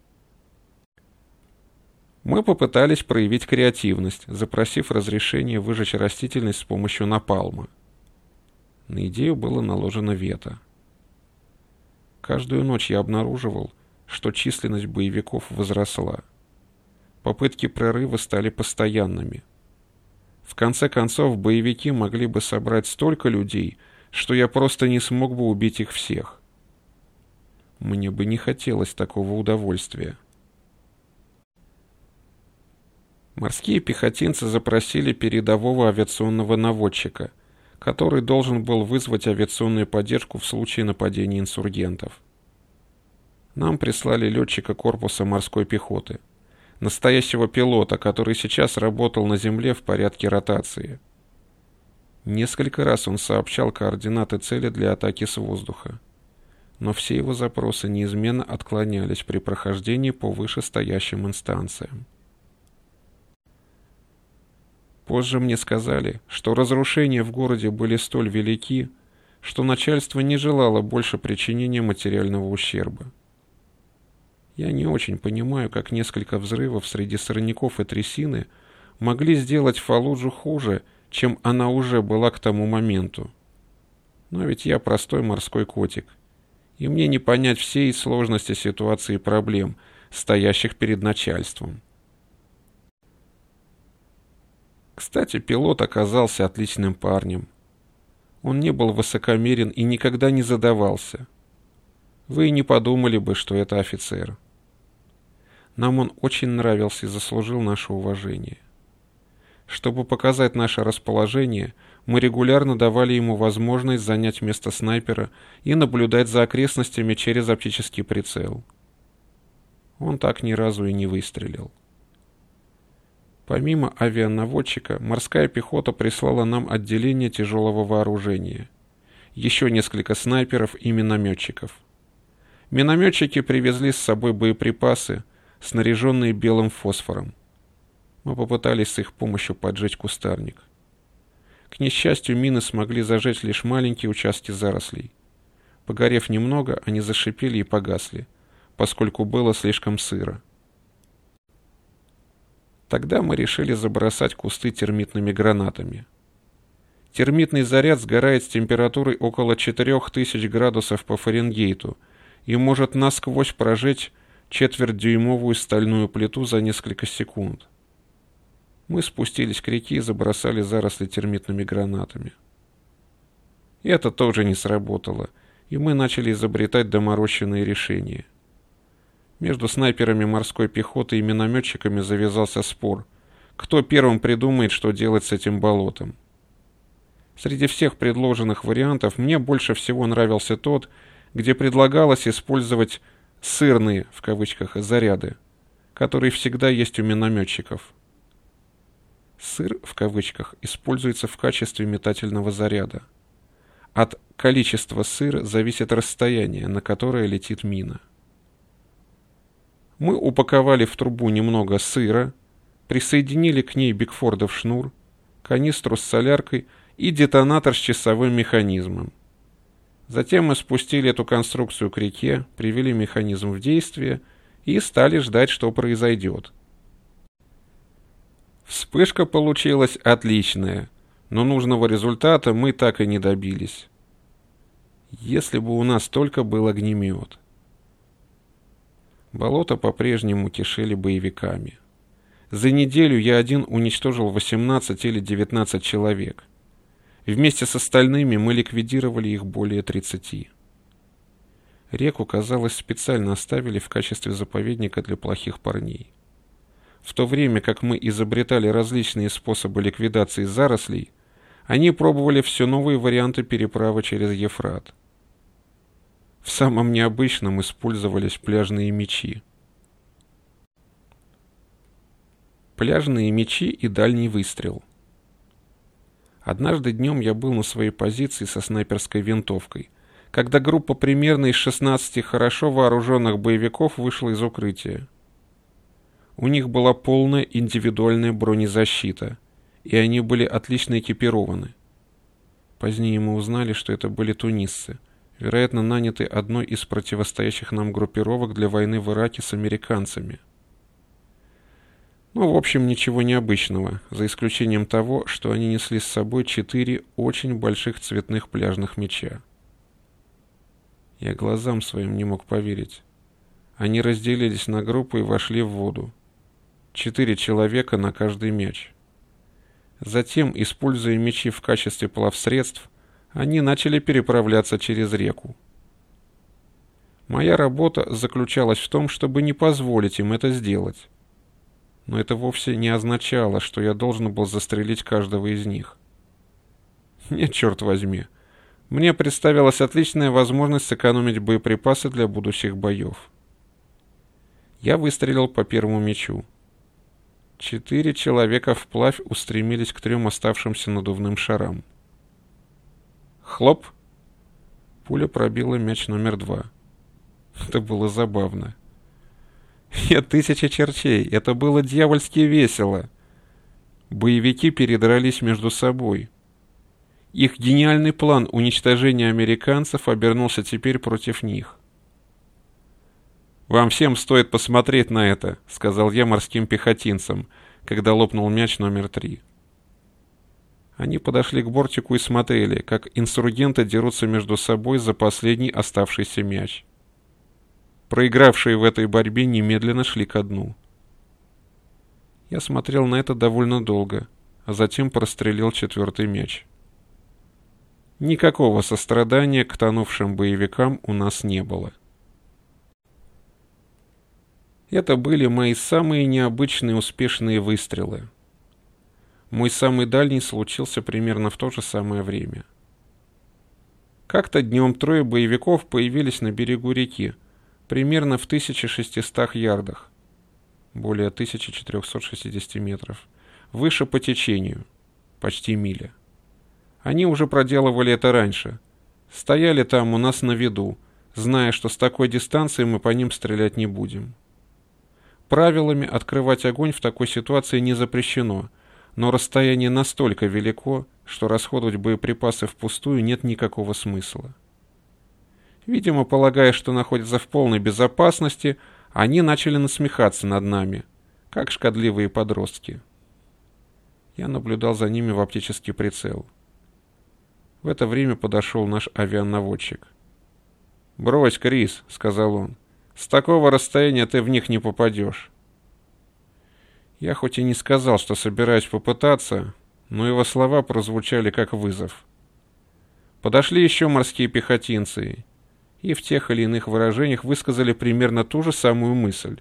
[SPEAKER 1] Мы попытались проявить креативность, запросив разрешение выжечь растительность с помощью напалма. На идею было наложено вето. Каждую ночь я обнаруживал, что численность боевиков возросла. Попытки прорыва стали постоянными. В конце концов, боевики могли бы собрать столько людей, что я просто не смог бы убить их всех. Мне бы не хотелось такого удовольствия. Морские пехотинцы запросили передового авиационного наводчика, который должен был вызвать авиационную поддержку в случае нападения инсургентов. Нам прислали летчика корпуса морской пехоты, настоящего пилота, который сейчас работал на земле в порядке ротации. Несколько раз он сообщал координаты цели для атаки с воздуха, но все его запросы неизменно отклонялись при прохождении по вышестоящим инстанциям. Позже мне сказали, что разрушения в городе были столь велики, что начальство не желало больше причинения материального ущерба. Я не очень понимаю, как несколько взрывов среди сорняков и трясины могли сделать Фаллуджу хуже, чем она уже была к тому моменту. Но ведь я простой морской котик, и мне не понять всей сложности ситуации и проблем, стоящих перед начальством. Кстати, пилот оказался отличным парнем. Он не был высокомерен и никогда не задавался. Вы и не подумали бы, что это офицер. Нам он очень нравился и заслужил наше уважение. Чтобы показать наше расположение, мы регулярно давали ему возможность занять место снайпера и наблюдать за окрестностями через оптический прицел. Он так ни разу и не выстрелил. Помимо авианаводчика, морская пехота прислала нам отделение тяжелого вооружения, еще несколько снайперов и минометчиков. Минометчики привезли с собой боеприпасы, снаряженные белым фосфором. Мы попытались с их помощью поджечь кустарник. К несчастью, мины смогли зажечь лишь маленькие участки зарослей. Погорев немного, они зашипели и погасли, поскольку было слишком сыро. Тогда мы решили забросать кусты термитными гранатами. Термитный заряд сгорает с температурой около четырех тысяч градусов по Фаренгейту и может насквозь прожечь четвертьдюймовую стальную плиту за несколько секунд. Мы спустились к реке и забросали заросли термитными гранатами. И это тоже не сработало, и мы начали изобретать доморощенные решения. Между снайперами морской пехоты и минометчиками завязался спор, кто первым придумает, что делать с этим болотом. Среди всех предложенных вариантов мне больше всего нравился тот, где предлагалось использовать «сырные» в кавычках заряды, которые всегда есть у минометчиков. «Сыр» в кавычках используется в качестве метательного заряда. От количества сыра зависит расстояние, на которое летит мина. Мы упаковали в трубу немного сыра, присоединили к ней Бигфордов шнур, канистру с соляркой и детонатор с часовым механизмом. Затем мы спустили эту конструкцию к реке, привели механизм в действие и стали ждать, что произойдет. Вспышка получилась отличная, но нужного результата мы так и не добились. Если бы у нас только был огнемет. Болота по-прежнему кишели боевиками. За неделю я один уничтожил восемнадцать или девятнадцать человек. Вместе с остальными мы ликвидировали их более тридцати. Реку, казалось, специально оставили в качестве заповедника для плохих парней. В то время как мы изобретали различные способы ликвидации зарослей, они пробовали все новые варианты переправы через Ефрат. В самом необычном использовались пляжные мечи. Пляжные мечи и дальний выстрел. Однажды днем я был на своей позиции со снайперской винтовкой, когда группа примерно из шестнадцати хорошо вооруженных боевиков вышла из укрытия. У них была полная индивидуальная бронезащита, и они были отлично экипированы. Позднее мы узнали, что это были тунисцы, вероятно, наняты одной из противостоящих нам группировок для войны в Ираке с американцами. Ну, в общем, ничего необычного, за исключением того, что они несли с собой четыре очень больших цветных пляжных меча. Я глазам своим не мог поверить. Они разделились на группы и вошли в воду. Четыре человека на каждый мяч. Затем, используя мечи в качестве плавсредств, они начали переправляться через реку. Моя работа заключалась в том, чтобы не позволить им это сделать. Но это вовсе не означало, что я должен был застрелить каждого из них. Нет, черт возьми. Мне представилась отличная возможность сэкономить боеприпасы для будущих боев. Я выстрелил по первому мячу. Четыре человека вплавь устремились к трем оставшимся надувным шарам. Хлоп! Пуля пробила мяч номер два. Это было забавно. Я тысяча черчей, это было дьявольски весело. Боевики передрались между собой. Их гениальный план уничтожения американцев обернулся теперь против них. «Вам всем стоит посмотреть на это», — сказал я морским пехотинцам, когда лопнул мяч номер три. Они подошли к бортику и смотрели, как инсургенты дерутся между собой за последний оставшийся мяч. Проигравшие в этой борьбе немедленно шли ко дну. Я смотрел на это довольно долго, а затем прострелил четвертый мяч. Никакого сострадания к тонувшим боевикам у нас не было. Это были мои самые необычные успешные выстрелы. Мой самый дальний случился примерно в то же самое время. Как-то днем трое боевиков появились на берегу реки, примерно в тысяче шестистах ярдах, более тысяча четырехсот шестидесяти метров, выше по течению, почти миля. Они уже проделывали это раньше, стояли там у нас на виду, зная, что с такой дистанции мы по ним стрелять не будем. Правилами открывать огонь в такой ситуации не запрещено, но расстояние настолько велико, что расходовать боеприпасы впустую нет никакого смысла. Видимо, полагая, что находятся в полной безопасности, они начали насмехаться над нами, как шкодливые подростки. Я наблюдал за ними в оптический прицел. В это время подошел наш авианаводчик. «Брось, Крис», — сказал он, — «с такого расстояния ты в них не попадешь». Я хоть и не сказал, что собираюсь попытаться, но его слова прозвучали как вызов. Подошли еще морские пехотинцы, и в тех или иных выражениях высказали примерно ту же самую мысль.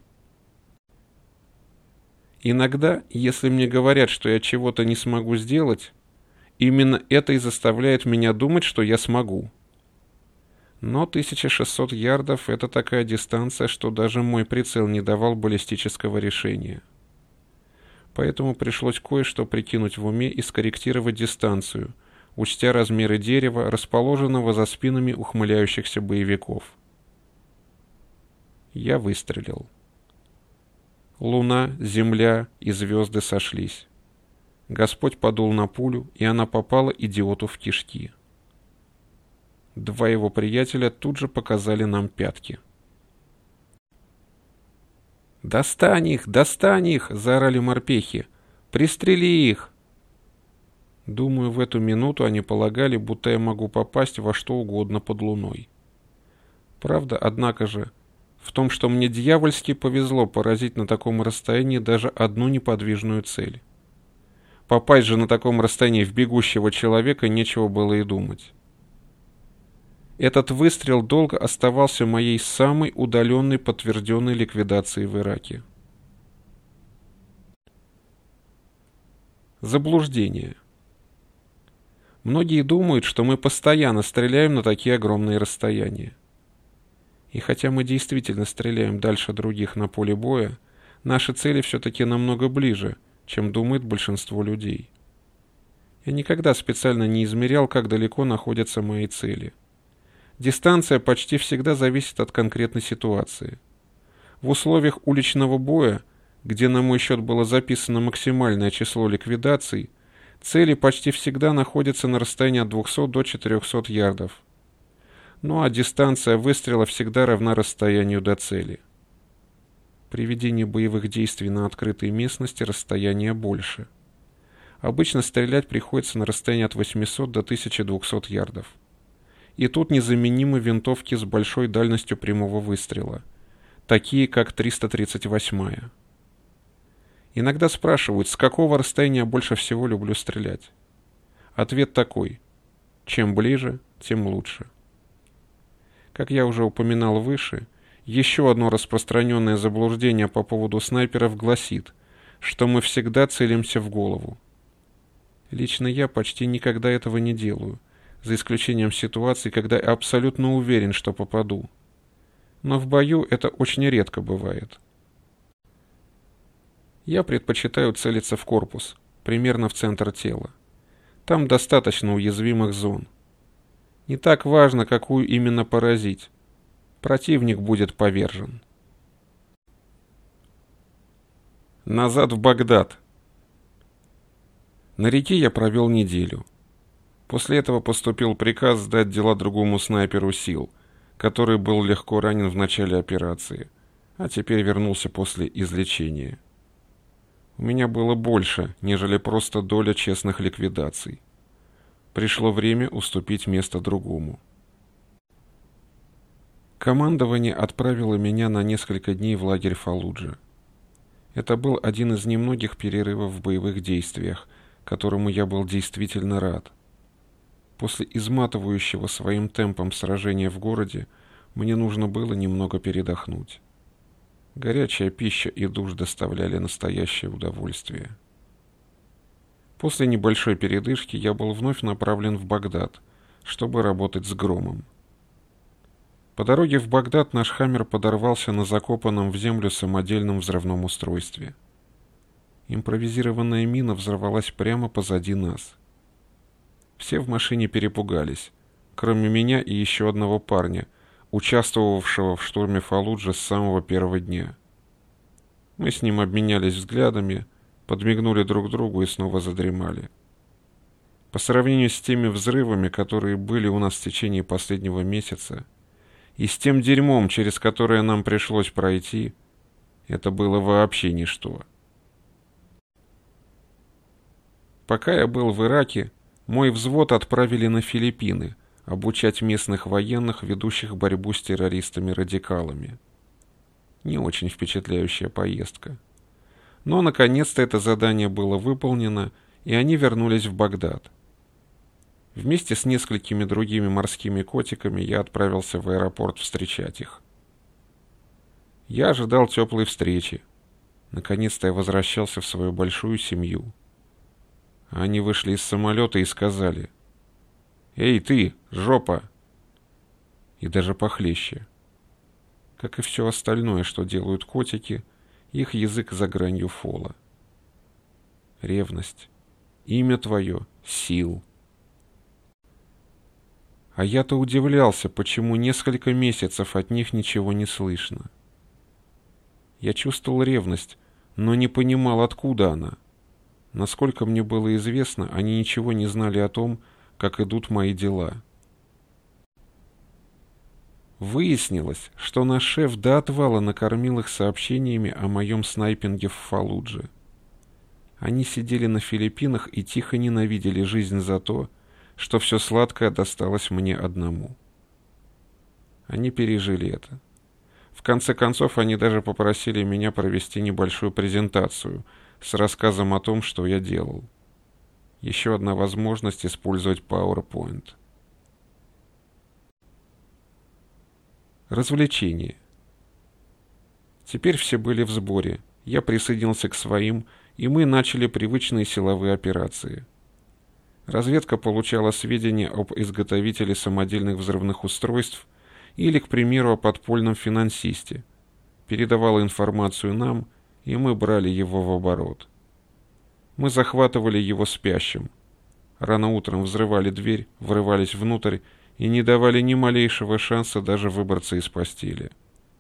[SPEAKER 1] Иногда, если мне говорят, что я чего-то не смогу сделать, именно это и заставляет меня думать, что я смогу. Но тысяча шестьсот ярдов — это такая дистанция, что даже мой прицел не давал баллистического решения. Поэтому пришлось кое-что прикинуть в уме и скорректировать дистанцию, учтя размеры дерева, расположенного за спинами ухмыляющихся боевиков. Я выстрелил. Луна, земля и звезды сошлись. Господь подул на пулю, и она попала идиоту в кишки. Два его приятеля тут же показали нам пятки. «Достань их! Достань их!» — заорали морпехи. «Пристрели их!» Думаю, в эту минуту они полагали, будто я могу попасть во что угодно под луной. Правда, однако же, в том, что мне дьявольски повезло поразить на таком расстоянии даже одну неподвижную цель. Попасть же на таком расстоянии в бегущего человека нечего было и думать. Этот выстрел долго оставался моей самой удаленной подтвержденной ликвидацией в Ираке. Заблуждение. Многие думают, что мы постоянно стреляем на такие огромные расстояния. И хотя мы действительно стреляем дальше других на поле боя, наши цели все-таки намного ближе, чем думает большинство людей. Я никогда специально не измерял, как далеко находятся мои цели. Дистанция почти всегда зависит от конкретной ситуации. В условиях уличного боя, где на мой счет было записано максимальное число ликвидаций, цели почти всегда находятся на расстоянии от двухсот до четырехсот ярдов. Ну а дистанция выстрела всегда равна расстоянию до цели. При ведении боевых действий на открытой местности расстояние больше. Обычно стрелять приходится на расстоянии от восьмисот до тысячи двухсот ярдов. И тут незаменимы винтовки с большой дальностью прямого выстрела, такие как триста тридцать восьмая. Иногда спрашивают, с какого расстояния больше всего люблю стрелять. Ответ такой: чем ближе, тем лучше. Как я уже упоминал выше, еще одно распространенное заблуждение по поводу снайперов гласит, что мы всегда целимся в голову. Лично я почти никогда этого не делаю, за исключением ситуаций, когда я абсолютно уверен, что попаду. Но в бою это очень редко бывает. Я предпочитаю целиться в корпус, примерно в центр тела. Там достаточно уязвимых зон. Не так важно, какую именно поразить. Противник будет повержен. Назад в Багдад. На реке я провел неделю. После этого поступил приказ сдать дела другому снайперу сил, который был легко ранен в начале операции, а теперь вернулся после излечения. У меня было больше, нежели просто доля честных ликвидаций. Пришло время уступить место другому. Командование отправило меня на несколько дней в лагерь Фаллуджа. Это был один из немногих перерывов в боевых действиях, которому я был действительно рад. После изматывающего своим темпом сражения в городе мне нужно было немного передохнуть. Горячая пища и душ доставляли настоящее удовольствие. После небольшой передышки я был вновь направлен в Багдад, чтобы работать с Громом. По дороге в Багдад наш «Хаммер» подорвался на закопанном в землю самодельном взрывном устройстве. Импровизированная мина взорвалась прямо позади нас. Все в машине перепугались, кроме меня и еще одного парня, участвовавшего в штурме Фаллуджа с самого первого дня. Мы с ним обменялись взглядами, подмигнули друг другу и снова задремали. По сравнению с теми взрывами, которые были у нас в течение последнего месяца, и с тем дерьмом, через которое нам пришлось пройти, это было вообще ничто. Пока я был в Ираке, мой взвод отправили на Филиппины обучать местных военных, ведущих борьбу с террористами-радикалами. Не очень впечатляющая поездка. Но, наконец-то, это задание было выполнено, и они вернулись в Багдад. Вместе с несколькими другими морскими котиками я отправился в аэропорт встречать их. Я ожидал теплой встречи. Наконец-то я возвращался в свою большую семью. Они вышли из самолета и сказали: «Эй, ты, жопа!» И даже похлеще. Как и все остальное, что делают котики, их язык за гранью фола. Ревность. Имя твое — Сил. А я-то удивлялся, почему несколько месяцев от них ничего не слышно. Я чувствовал ревность, но не понимал, откуда она. Насколько мне было известно, они ничего не знали о том, как идут мои дела. Выяснилось, что наш шеф до отвала накормил их сообщениями о моем снайпинге в Фаллудже. Они сидели на Филиппинах и тихо ненавидели жизнь за то, что все сладкое досталось мне одному. Они пережили это. В конце концов, они даже попросили меня провести небольшую презентацию с рассказом о том, что я делал. Еще одна возможность использовать PowerPoint. Развлечения. Теперь все были в сборе. Я присоединился к своим, и мы начали привычные силовые операции. Разведка получала сведения об изготовителе самодельных взрывных устройств или, к примеру, о подпольном финансисте, передавала информацию нам, и мы брали его в оборот. Мы захватывали его спящим. Рано утром взрывали дверь, врывались внутрь и не давали ни малейшего шанса даже выбраться из постели.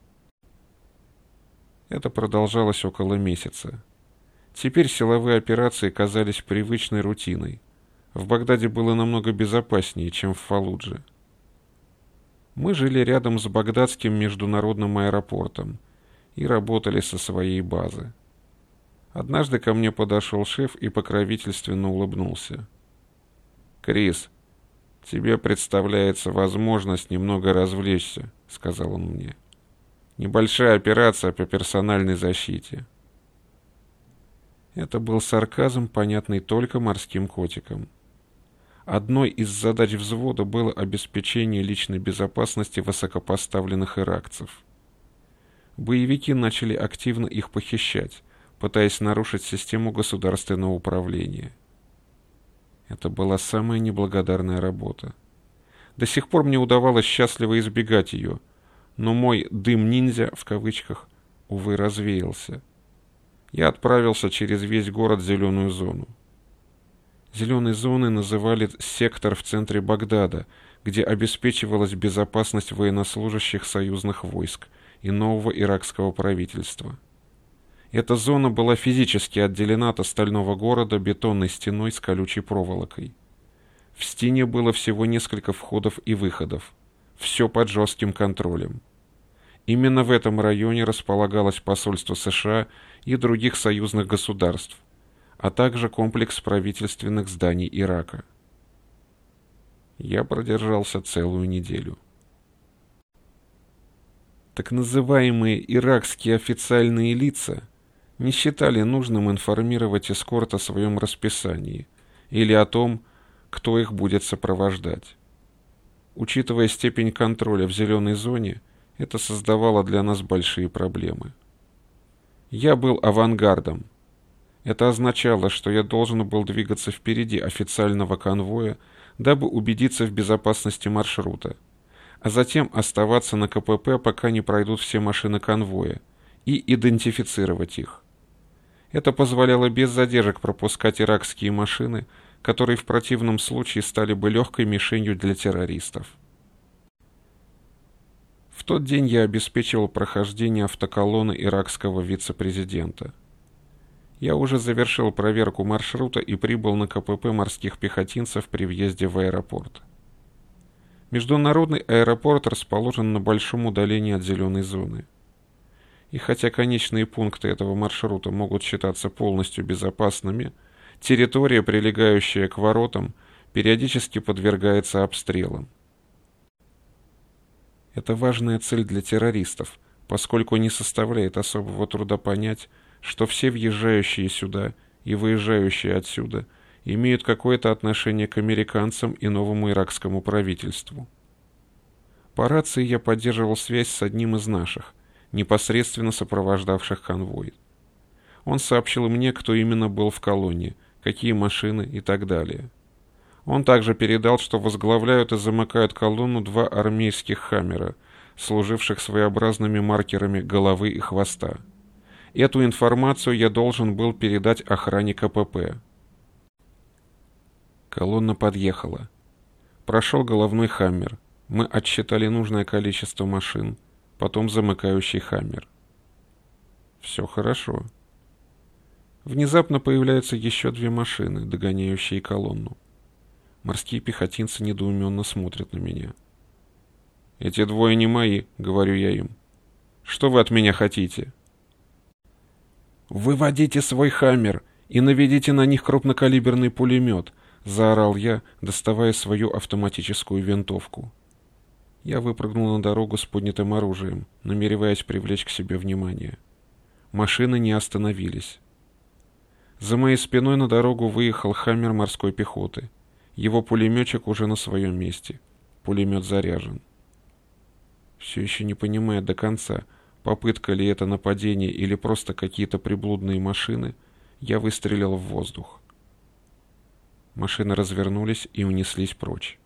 [SPEAKER 1] Это продолжалось около месяца. Теперь силовые операции казались привычной рутиной. В Багдаде было намного безопаснее, чем в Фаллудже. Мы жили рядом с Багдадским международным аэропортом и работали со своей базы. Однажды ко мне подошел шеф и покровительственно улыбнулся. «Крис, тебе представляется возможность немного развлечься», — сказал он мне. «Небольшая операция по персональной защите». Это был сарказм, понятный только морским котикам. Одной из задач взвода было обеспечение личной безопасности высокопоставленных иракцев. Боевики начали активно их похищать, пытаясь нарушить систему государственного управления. Это была самая неблагодарная работа. До сих пор мне удавалось счастливо избегать ее, но мой «дым-ниндзя», в кавычках, увы, развеялся. Я отправился через весь город в зеленую зону. Зеленой зоной называли сектор в центре Багдада, где обеспечивалась безопасность военнослужащих союзных войск и нового иракского правительства. Эта зона была физически отделена от остального города бетонной стеной с колючей проволокой. В стене было всего несколько входов и выходов. Все под жестким контролем. Именно в этом районе располагалось посольство США и других союзных государств, а также комплекс правительственных зданий Ирака. Я продержался целую неделю. Так называемые иракские официальные лица не считали нужным информировать эскорт о своем расписании или о том, кто их будет сопровождать. Учитывая степень контроля в зеленой зоне, это создавало для нас большие проблемы. Я был авангардом. Это означало, что я должен был двигаться впереди официального конвоя, дабы убедиться в безопасности маршрута, а затем оставаться на КПП, пока не пройдут все машины конвоя, и идентифицировать их. Это позволяло без задержек пропускать иракские машины, которые в противном случае стали бы легкой мишенью для террористов. В тот день я обеспечивал прохождение автоколонны иракского вице-президента. Я уже завершил проверку маршрута и прибыл на КПП морских пехотинцев при въезде в аэропорт. Международный аэропорт расположен на большом удалении от зеленой зоны. И хотя конечные пункты этого маршрута могут считаться полностью безопасными, территория, прилегающая к воротам, периодически подвергается обстрелам. Это важная цель для террористов, поскольку не составляет особого труда понять, что все въезжающие сюда и выезжающие отсюда имеют какое-то отношение к американцам и новому иракскому правительству. По рации я поддерживал связь с одним из наших, непосредственно сопровождавших конвой. Он сообщил мне, кто именно был в колонне, какие машины и так далее. Он также передал, что возглавляют и замыкают колонну два армейских «Хаммера», служивших своеобразными маркерами головы и хвоста. Эту информацию я должен был передать охране КПП. Колонна подъехала. Прошел головной «Хаммер». Мы отсчитали нужное количество машин, потом замыкающий «Хаммер». Все хорошо. Внезапно появляются еще две машины, догоняющие колонну. Морские пехотинцы недоуменно смотрят на меня. «Эти двое не мои», — говорю я им. «Что вы от меня хотите?» «Выводите свой «Хаммер» и наведите на них крупнокалиберный пулемет», — заорал я, доставая свою автоматическую винтовку. Я выпрыгнул на дорогу с поднятым оружием, намереваясь привлечь к себе внимание. Машины не остановились. За моей спиной на дорогу выехал «Хаммер» морской пехоты. Его пулеметчик уже на своем месте. Пулемет заряжен. Все еще не понимая до конца, попытка ли это нападение или просто какие-то приблудные машины, я выстрелил в воздух. Машины развернулись и унеслись прочь.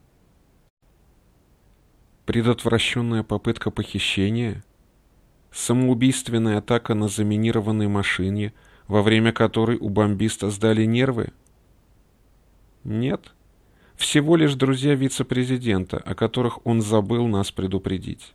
[SPEAKER 1] Предотвращенная попытка похищения? Самоубийственная атака на заминированной машине, во время которой у бомбиста сдали нервы? Нет. Всего лишь друзья вице-президента, о которых он забыл нас предупредить.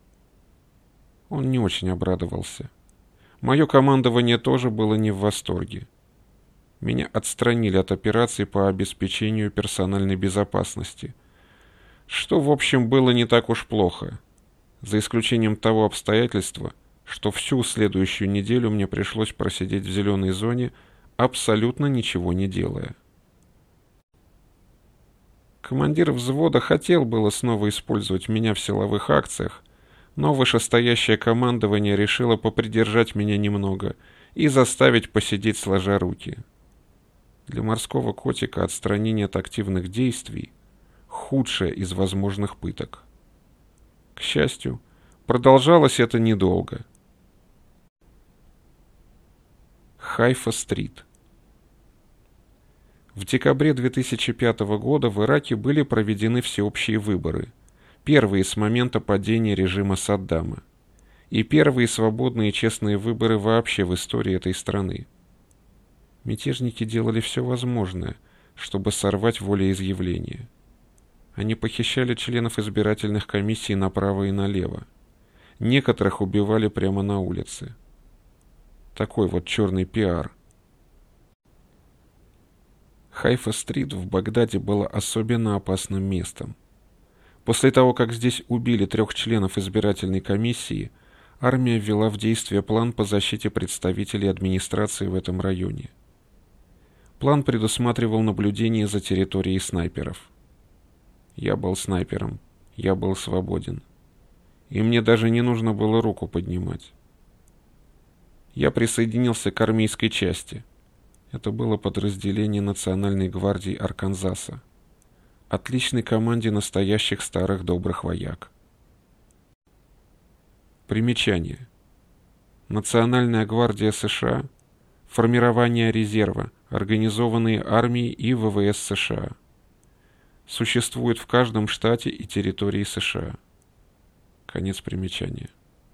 [SPEAKER 1] Он не очень обрадовался. Мое командование тоже было не в восторге. Меня отстранили от операций по обеспечению персональной безопасности, что, в общем, было не так уж плохо, за исключением того обстоятельства, что всю следующую неделю мне пришлось просидеть в зеленой зоне, абсолютно ничего не делая. Командир взвода хотел было снова использовать меня в силовых акциях, но вышестоящее командование решило попридержать меня немного и заставить посидеть сложа руки. Для морского котика отстранение от активных действий – худшая из возможных пыток. К счастью, продолжалось это недолго. Хайфа-стрит. В декабре две тысячи пятого года в Ираке были проведены всеобщие выборы, первые с момента падения режима Саддама, и первые свободные и честные выборы вообще в истории этой страны. Мятежники делали все возможное, чтобы сорвать волеизъявление. Они похищали членов избирательных комиссий направо и налево. Некоторых убивали прямо на улице. Такой вот черный пиар. Хайфа-стрит в Багдаде была особенно опасным местом. После того, как здесь убили трех членов избирательной комиссии, армия ввела в действие план по защите представителей администрации в этом районе. План предусматривал наблюдение за территорией снайперов. Я был снайпером, я был свободен. И мне даже не нужно было руку поднимать. Я присоединился к армейской части. Это было подразделение Национальной гвардии Арканзаса. Отличной команде настоящих старых добрых вояк. Примечание. Национальная гвардия США – формирование резерва, организованные армией и ВВС США. Существует в каждом штате и территории США. Конец примечания.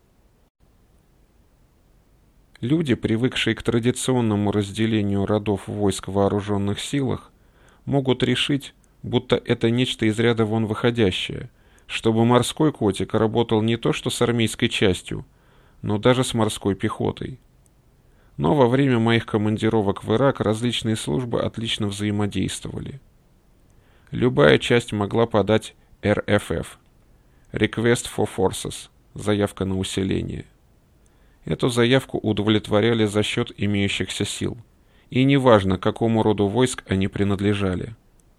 [SPEAKER 1] Люди, привыкшие к традиционному разделению родов войск в вооруженных силах, могут решить, будто это нечто из ряда вон выходящее, чтобы морской котик работал не то что с армейской частью, но даже с морской пехотой. Но во время моих командировок в Ирак различные службы отлично взаимодействовали. Любая часть могла подать эр эф эф – Request for Forces – заявка на усиление. Эту заявку удовлетворяли за счет имеющихся сил, и неважно, к какому роду войск они принадлежали.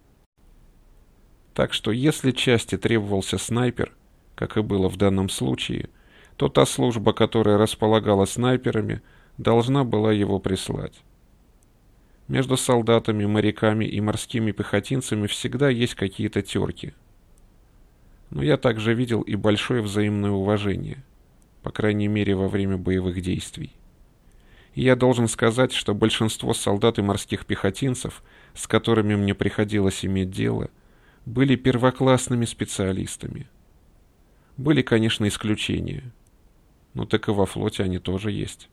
[SPEAKER 1] Так что если части требовался снайпер, как и было в данном случае, то та служба, которая располагала снайперами, должна была его прислать. Между солдатами, моряками и морскими пехотинцами всегда есть какие-то терки. Но я также видел и большое взаимное уважение, по крайней мере во время боевых действий. И я должен сказать, что большинство солдат и морских пехотинцев, с которыми мне приходилось иметь дело, были первоклассными специалистами. Были, конечно, исключения, но так и во флоте они тоже есть.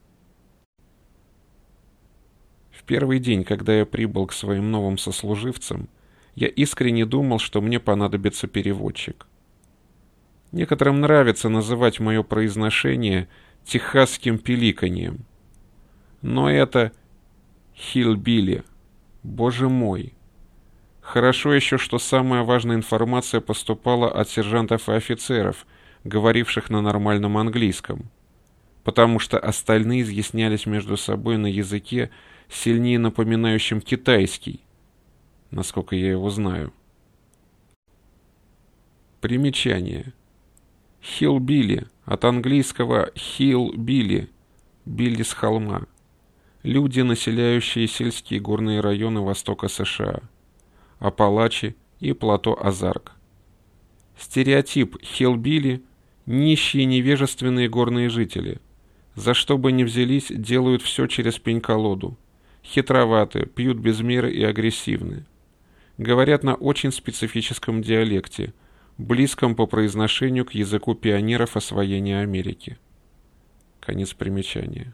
[SPEAKER 1] В первый день, когда я прибыл к своим новым сослуживцам, я искренне думал, что мне понадобится переводчик. Некоторым нравится называть мое произношение техасским пиликаньем. Но это хиллбилли. Боже мой! Хорошо еще, что самая важная информация поступала от сержантов и офицеров, говоривших на нормальном английском, потому что остальные изъяснялись между собой на языке, сильнее напоминающем китайский, насколько я его знаю. Примечание. Хиллбилли, от английского хиллбилли, билли с холма. Люди, населяющие сельские горные районы востока США, Апалачи и плато Озарк. Стереотип хиллбилли – нищие невежественные горные жители. За что бы ни взялись, делают все через пень-колоду. Хитроваты, пьют без меры и агрессивны. Говорят на очень специфическом диалекте, близком по произношению к языку пионеров освоения Америки. Конец примечания.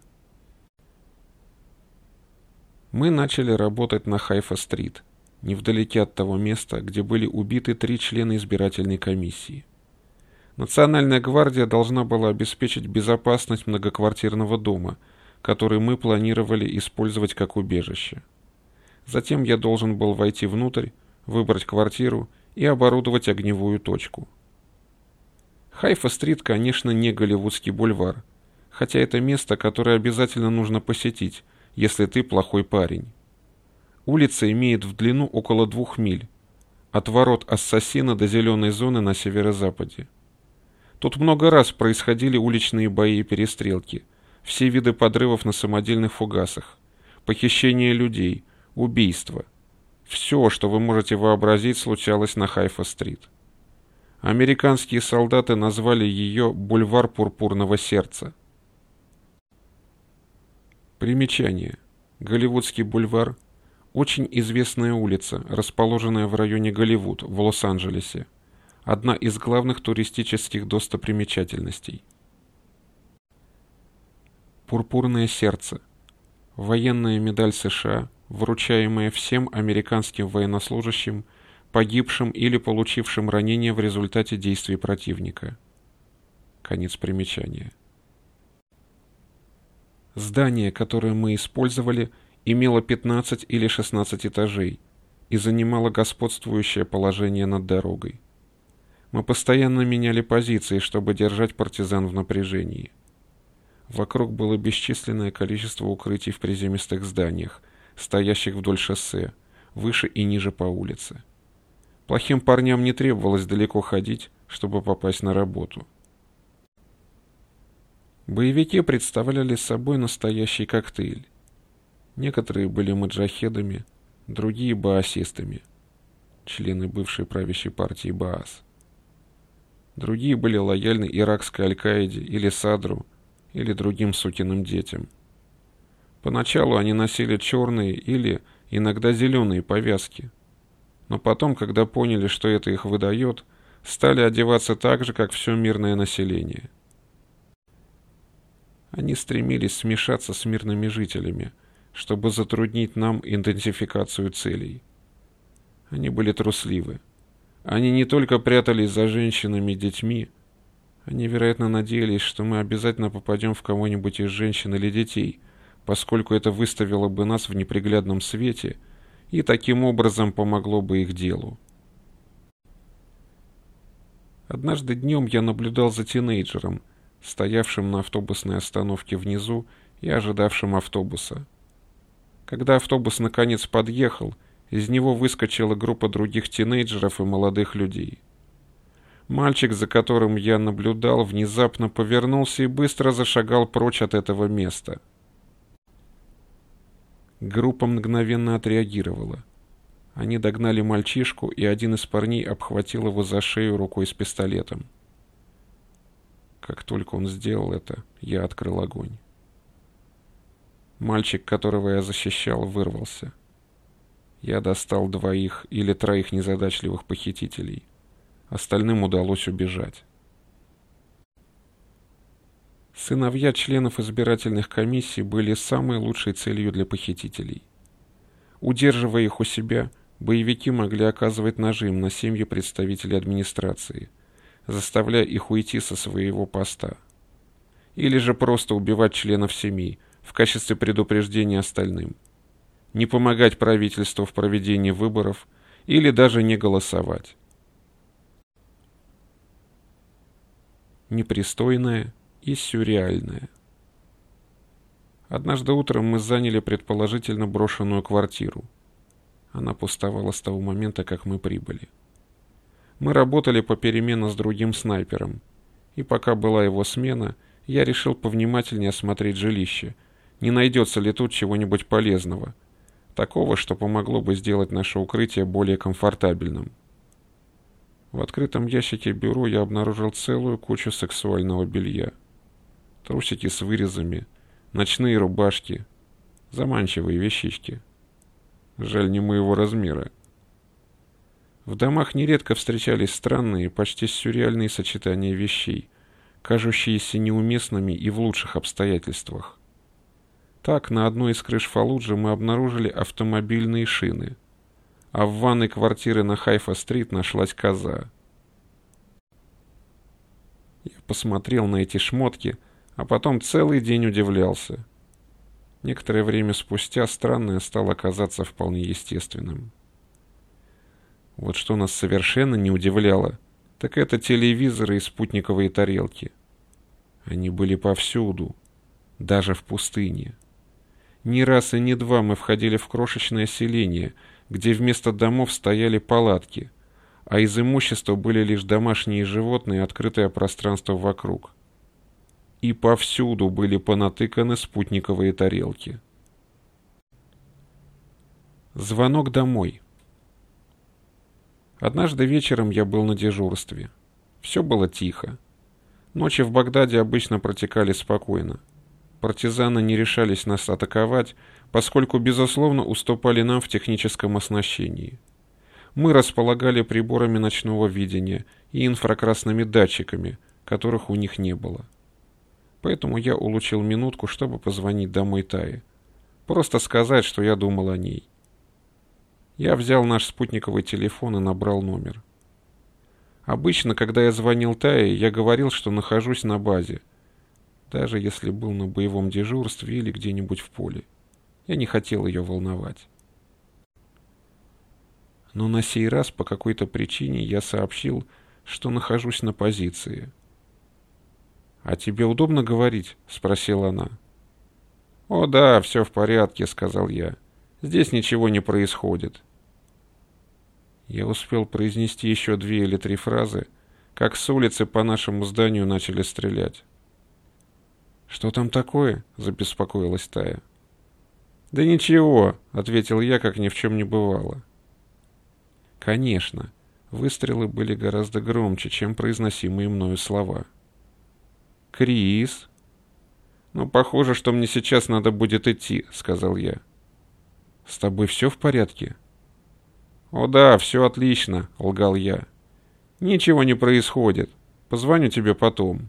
[SPEAKER 1] Мы начали работать на Хайфа-стрит, невдалеке от того места, где были убиты три члена избирательной комиссии. Национальная гвардия должна была обеспечить безопасность многоквартирного дома, который мы планировали использовать как убежище. Затем я должен был войти внутрь, выбрать квартиру и оборудовать огневую точку. Хайфа-стрит, конечно, не Голливудский бульвар, хотя это место, которое обязательно нужно посетить, если ты плохой парень. Улица имеет в длину около двух миль, от ворот Ассасина до зеленой зоны на северо-западе. Тут много раз происходили уличные бои и перестрелки, все виды подрывов на самодельных фугасах, похищение людей, убийства. Все, что вы можете вообразить, случалось на Хайфа-стрит. Американские солдаты назвали ее «Бульвар Пурпурного Сердца». Примечание. Голливудский бульвар – очень известная улица, расположенная в районе Голливуд в Лос-Анджелесе. Одна из главных туристических достопримечательностей. Пурпурное сердце. Военная медаль США, вручаемая всем американским военнослужащим, погибшим или получившим ранения в результате действий противника. Конец примечания. Здание, которое мы использовали, имело пятнадцать или шестнадцать этажей и занимало господствующее положение над дорогой. Мы постоянно меняли позиции, чтобы держать партизан в напряжении. Вокруг было бесчисленное количество укрытий в приземистых зданиях, стоящих вдоль шоссе, выше и ниже по улице. Плохим парням не требовалось далеко ходить, чтобы попасть на работу. Боевики представляли собой настоящий коктейль. Некоторые были маджахедами, другие — баасистами, члены бывшей правящей партии Баас. Другие были лояльны иракской Аль-Каиде или Садру, или другим сукиным детям. Поначалу они носили черные или иногда зеленые повязки, но потом, когда поняли, что это их выдает, стали одеваться так же, как все мирное население. Они стремились смешаться с мирными жителями, чтобы затруднить нам идентификацию целей. Они были трусливы. Они не только прятались за женщинами и детьми, они, вероятно, надеялись, что мы обязательно попадем в кого-нибудь из женщин или детей, поскольку это выставило бы нас в неприглядном свете и таким образом помогло бы их делу. Однажды днем я наблюдал за тинейджером, стоявшим на автобусной остановке внизу и ожидавшим автобуса. Когда автобус наконец подъехал, из него выскочила группа других тинейджеров и молодых людей. Мальчик, за которым я наблюдал, внезапно повернулся и быстро зашагал прочь от этого места. Группа мгновенно отреагировала. Они догнали мальчишку, и один из парней обхватил его за шею рукой с пистолетом. Как только он сделал это, я открыл огонь. Мальчик, которого я защищал, вырвался. Я достал двоих или троих незадачливых похитителей. Остальным удалось убежать. Сыновья членов избирательных комиссий были самой лучшей целью для похитителей. Удерживая их у себя, боевики могли оказывать нажим на семьи представителей администрации, заставляя их уйти со своего поста. Или же просто убивать членов семей в качестве предупреждения остальным. Не помогать правительству в проведении выборов или даже не голосовать. Непристойное и сюрреальное. Однажды утром мы заняли предположительно брошенную квартиру. Она пустовала с того момента, как мы прибыли. Мы работали попеременно с другим снайпером, и пока была его смена, я решил повнимательнее осмотреть жилище, не найдется ли тут чего-нибудь полезного, такого, что помогло бы сделать наше укрытие более комфортабельным. В открытом ящике бюро я обнаружил целую кучу сексуального белья. Трусики с вырезами, ночные рубашки, заманчивые вещички. Жаль, не моего размера. В домах нередко встречались странные, почти сюрреальные сочетания вещей, кажущиеся неуместными и в лучших обстоятельствах. Так, на одной из крыш Фаллуджи мы обнаружили автомобильные шины, а в ванной квартиры на Хайфа-стрит нашлась коза. Я посмотрел на эти шмотки, а потом целый день удивлялся. Некоторое время спустя странное стало казаться вполне естественным. Вот что нас совершенно не удивляло, так это телевизоры и спутниковые тарелки. Они были повсюду, даже в пустыне. Ни раз и ни два мы входили в крошечное селение, где вместо домов стояли палатки, а из имущества были лишь домашние животные и открытое пространство вокруг. И повсюду были понатыканы спутниковые тарелки. Звонок домой. Однажды вечером я был на дежурстве. Все было тихо. Ночи в Багдаде обычно протекали спокойно. Партизаны не решались нас атаковать, поскольку, безусловно, уступали нам в техническом оснащении. Мы располагали приборами ночного видения и инфракрасными датчиками, которых у них не было. Поэтому я улучил минутку, чтобы позвонить домой Тае. Просто сказать, что я думал о ней. Я взял наш спутниковый телефон и набрал номер. Обычно, когда я звонил Тае, я говорил, что нахожусь на базе, даже если был на боевом дежурстве или где-нибудь в поле. Я не хотел ее волновать. Но на сей раз по какой-то причине я сообщил, что нахожусь на позиции. «А тебе удобно говорить?» — спросила она. «О да, все в порядке», — сказал я. «Здесь ничего не происходит». Я успел произнести еще две или три фразы, как с улицы по нашему зданию начали стрелять. «Что там такое?» — забеспокоилась Тая. «Да ничего», — ответил я, как ни в чем не бывало. Конечно, выстрелы были гораздо громче, чем произносимые мною слова. «Крис?» «Ну, похоже, что мне сейчас надо будет идти», — сказал я. «С тобой все в порядке?» «О да, все отлично», — лгал я. «Ничего не происходит. Позвоню тебе потом».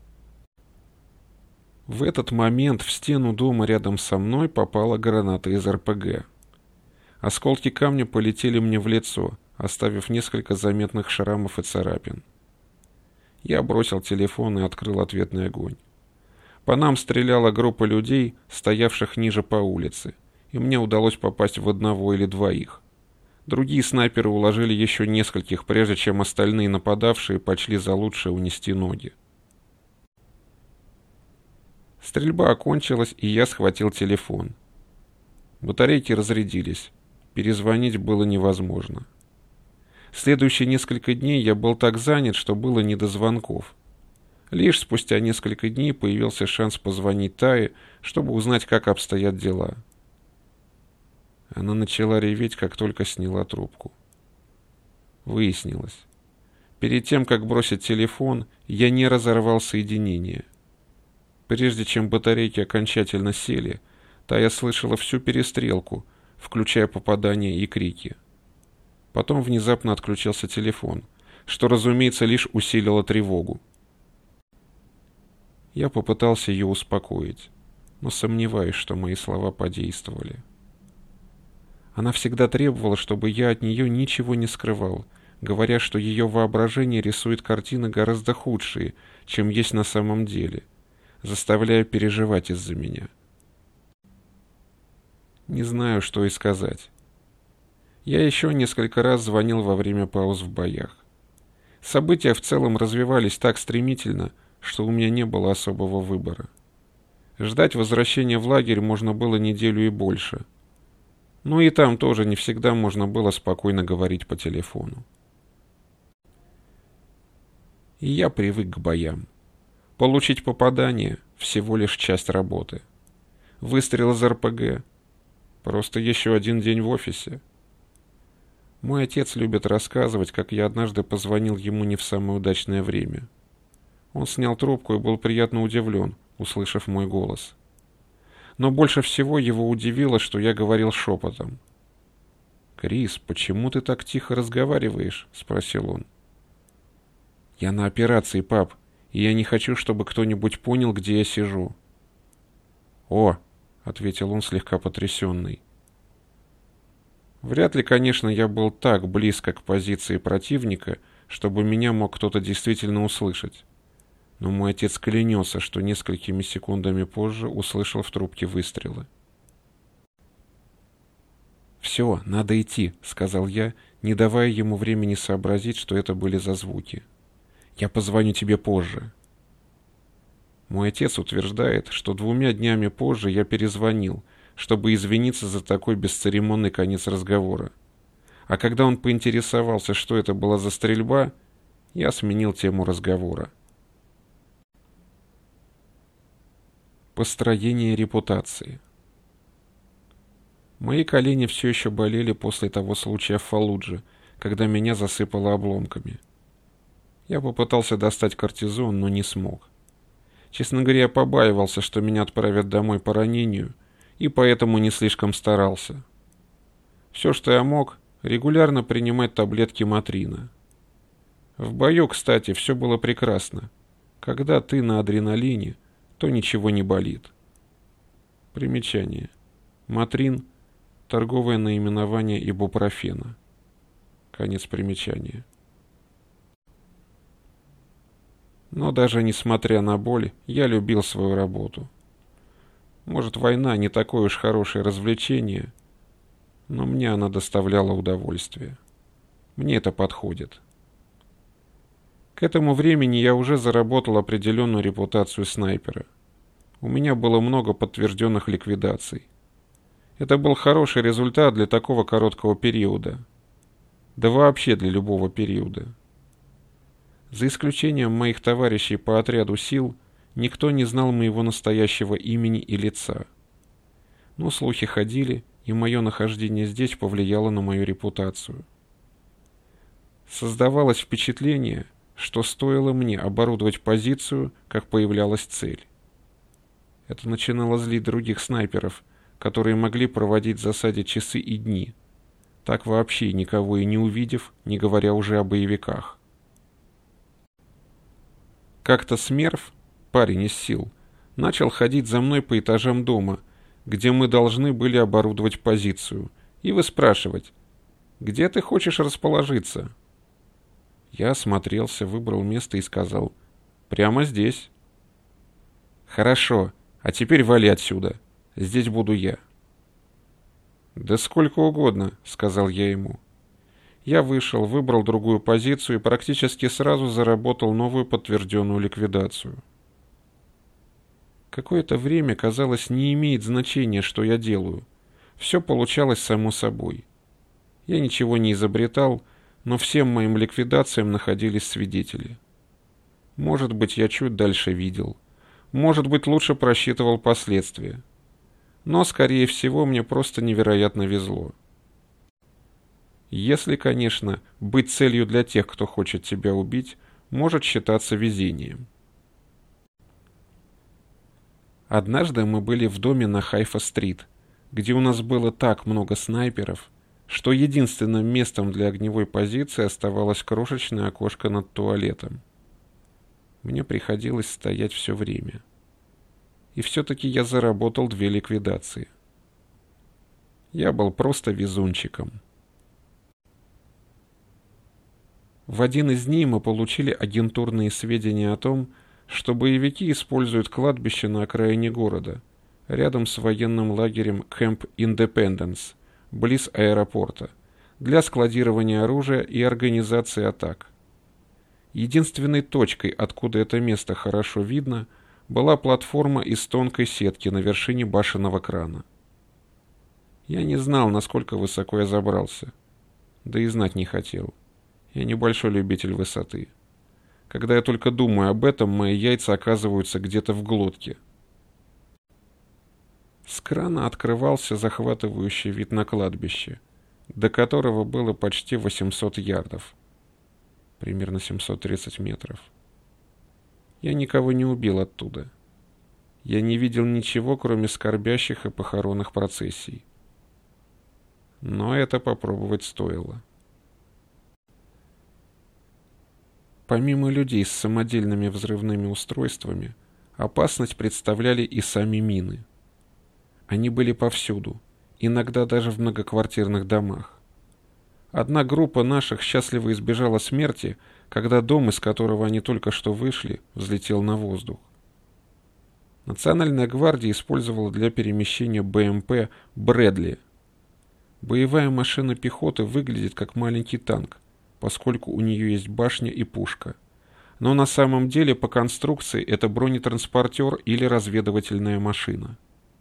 [SPEAKER 1] В этот момент в стену дома рядом со мной попала граната из эр пэ гэ. Осколки камня полетели мне в лицо, оставив несколько заметных шрамов и царапин. Я бросил телефон и открыл ответный огонь. По нам стреляла группа людей, стоявших ниже по улице, и мне удалось попасть в одного или двоих. Другие снайперы уложили еще нескольких, прежде чем остальные нападавшие почли за лучшее унести ноги. Стрельба окончилась, и я схватил телефон. Батарейки разрядились. Перезвонить было невозможно. Следующие несколько дней я был так занят, что было не до звонков. Лишь спустя несколько дней появился шанс позвонить Тае, чтобы узнать, как обстоят дела. Она начала реветь, как только сняла трубку. Выяснилось. Перед тем, как бросить телефон, я не разорвал соединение. Прежде чем батарейки окончательно сели, Тая слышала всю перестрелку, включая попадания и крики. Потом внезапно отключился телефон, что, разумеется, лишь усилило тревогу. Я попытался ее успокоить, но сомневаюсь, что мои слова подействовали. Она всегда требовала, чтобы я от нее ничего не скрывал, говоря, что ее воображение рисует картины гораздо худшие, чем есть на самом деле, заставляя переживать из-за меня. Не знаю, что и сказать. Я еще несколько раз звонил во время пауз в боях. События в целом развивались так стремительно, что у меня не было особого выбора. Ждать возвращения в лагерь можно было неделю и больше. Но и там тоже не всегда можно было спокойно говорить по телефону. И я привык к боям. Получить попадание — всего лишь часть работы. Выстрел из эр пэ гэ — просто еще один день в офисе. Мой отец любит рассказывать, как я однажды позвонил ему не в самое удачное время. Он снял трубку и был приятно удивлен, услышав мой голос. Но больше всего его удивило, что я говорил шепотом. «Крис, почему ты так тихо разговариваешь?» — спросил он. «Я на операции, пап, и я не хочу, чтобы кто-нибудь понял, где я сижу». «О!» — ответил он, слегка потрясенный. Вряд ли, конечно, я был так близко к позиции противника, чтобы меня мог кто-то действительно услышать. Но мой отец клянется, что несколькими секундами позже услышал в трубке выстрелы. «Все, надо идти», — сказал я, не давая ему времени сообразить, что это были за звуки. «Я позвоню тебе позже». Мой отец утверждает, что двумя днями позже я перезвонил, чтобы извиниться за такой бесцеремонный конец разговора. А когда он поинтересовался, что это была за стрельба, я сменил тему разговора. Построение репутации. Мои колени все еще болели после того случая в Фаллудже, когда меня засыпало обломками. Я попытался достать кортизон, но не смог. Честно говоря, я побаивался, что меня отправят домой по ранению, и поэтому не слишком старался. Все, что я мог, регулярно принимать таблетки Мотрина. В бою, кстати, все было прекрасно. Когда ты на адреналине, то ничего не болит. Примечание. Мотрин – торговое наименование ибупрофена. Конец примечания. Но даже несмотря на боль, я любил свою работу. Может, война не такое уж хорошее развлечение, но мне она доставляла удовольствие. Мне это подходит. К этому времени я уже заработал определенную репутацию снайпера. У меня было много подтвержденных ликвидаций. Это был хороший результат для такого короткого периода. Да вообще для любого периода. За исключением моих товарищей по отряду сил, никто не знал моего настоящего имени и лица. Но слухи ходили, и мое нахождение здесь повлияло на мою репутацию. Создавалось впечатление, что стоило мне оборудовать позицию, как появлялась цель. Это начинало злить других снайперов, которые могли проводить в засаде часы и дни, так вообще никого и не увидев, не говоря уже о боевиках. Как-то Смерф, парень из сил, начал ходить за мной по этажам дома, где мы должны были оборудовать позицию, и выспрашивать: «Где ты хочешь расположиться?» Я осмотрелся, выбрал место и сказал: «Прямо здесь». «Хорошо, а теперь вали отсюда. Здесь буду я». «Да сколько угодно», — сказал я ему. Я вышел, выбрал другую позицию и практически сразу заработал новую подтвержденную ликвидацию. Какое-то время, казалось, не имеет значения, что я делаю. Все получалось само собой. Я ничего не изобретал, но всем моим ликвидациям находились свидетели. Может быть, я чуть дальше видел. Может быть, лучше просчитывал последствия. Но, скорее всего, мне просто невероятно везло. Если, конечно, быть целью для тех, кто хочет тебя убить, может считаться везением. Однажды мы были в доме на Хайфа-стрит, где у нас было так много снайперов, что единственным местом для огневой позиции оставалось крошечное окошко над туалетом. Мне приходилось стоять все время. И все-таки я заработал две ликвидации. Я был просто везунчиком. В один из дней мы получили агентурные сведения о том, что боевики используют кладбище на окраине города, рядом с военным лагерем Camp Independence, близ аэропорта, для складирования оружия и организации атак. Единственной точкой, откуда это место хорошо видно, была платформа из тонкой сетки на вершине башенного крана. Я не знал, насколько высоко я забрался, да и знать не хотел. Я небольшой любитель высоты. Когда я только думаю об этом, мои яйца оказываются где-то в глотке. С крана открывался захватывающий вид на кладбище, до которого было почти восемьсот ярдов, примерно семьсот тридцать метров. Я никого не убил оттуда. Я не видел ничего, кроме скорбящих и похоронных процессий. Но это попробовать стоило. Помимо людей с самодельными взрывными устройствами, опасность представляли и сами мины. Они были повсюду, иногда даже в многоквартирных домах. Одна группа наших счастливо избежала смерти, когда дом, из которого они только что вышли, взлетел на воздух. Национальная гвардия использовала для перемещения БМП «Брэдли». Боевая машина пехоты выглядит как маленький танк, поскольку у нее есть башня и пушка. Но на самом деле по конструкции это бронетранспортер или разведывательная машина.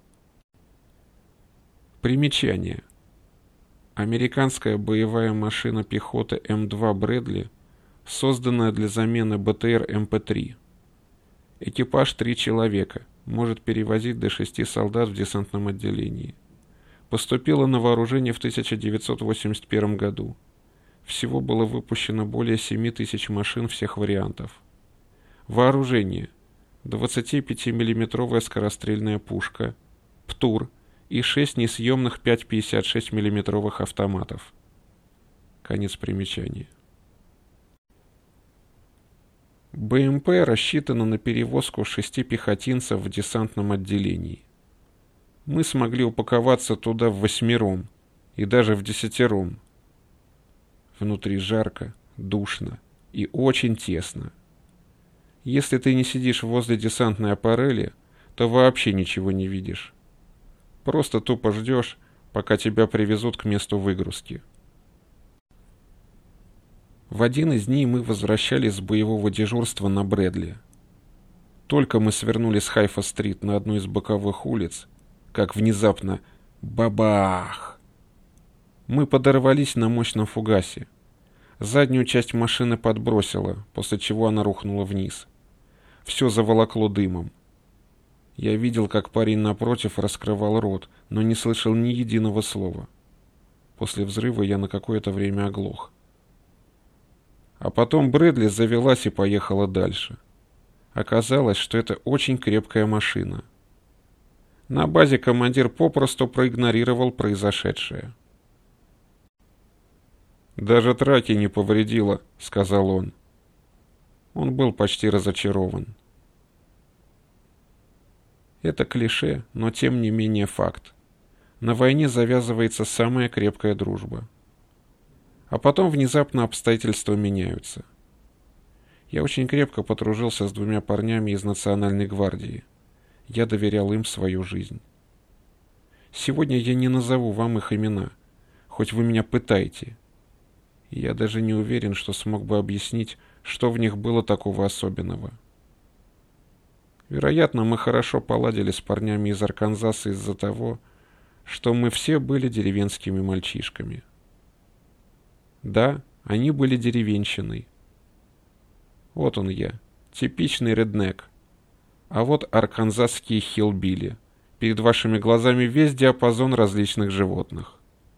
[SPEAKER 1] Примечание. Американская боевая машина пехоты Эм два «Брэдли», созданная для замены БТР Эм Пэ три. Экипаж три человека, может перевозить до шести солдат в десантном отделении. Поступила на вооружение в тысяча девятьсот восемьдесят первом году. Всего было выпущено более семи тысяч машин всех вариантов. Вооружение: двадцатипятимиллиметровая скорострельная пушка, ПТУР и шесть несъемных пять пятьдесят шесть миллиметровых автоматов. Конец примечания. БМП рассчитана на перевозку шести пехотинцев в десантном отделении. Мы смогли упаковаться туда в восьмером и даже в десятером. Внутри жарко, душно и очень тесно. Если ты не сидишь возле десантной аппарели, то вообще ничего не видишь. Просто тупо ждешь, пока тебя привезут к месту выгрузки. В один из дней мы возвращались с боевого дежурства на Брэдли. Только мы свернули с Хайфа-стрит на одну из боковых улиц, как внезапно бабах! Мы подорвались на мощном фугасе. Заднюю часть машины подбросило, после чего она рухнула вниз. Все заволокло дымом. Я видел, как парень напротив раскрывал рот, но не слышал ни единого слова. После взрыва я на какое-то время оглох. А потом Брэдли завелась и поехала дальше. Оказалось, что это очень крепкая машина. На базе командир попросту проигнорировал произошедшее. «Даже траки не повредило», — сказал он. Он был почти разочарован. Это клише, но тем не менее факт. На войне завязывается самая крепкая дружба. А потом внезапно обстоятельства меняются. Я очень крепко подружился с двумя парнями из Национальной гвардии. Я доверял им свою жизнь. Сегодня я не назову вам их имена, хоть вы меня пытаете. Я даже не уверен, что смог бы объяснить, что в них было такого особенного. Вероятно, мы хорошо поладили с парнями из Арканзаса из-за того, что мы все были деревенскими мальчишками. Да, они были деревенщиной. Вот он я, типичный реднек. А вот арканзасские хиллбилли. Перед вашими глазами весь диапазон различных животных.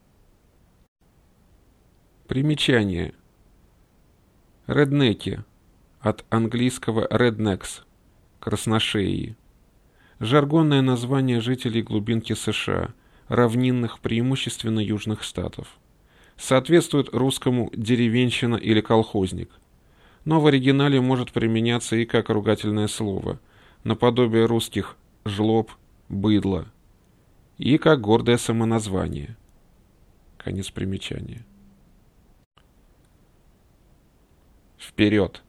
[SPEAKER 1] Примечание. Реднеки. От английского rednecks. Красношеи. Жаргонное название жителей глубинки США, равнинных, преимущественно южных штатов. Соответствует русскому «деревенщина» или «колхозник». Но в оригинале может применяться и как ругательное слово, наподобие русских «жлоб», «быдло», и как гордое самоназвание. Конец примечания. Вперед!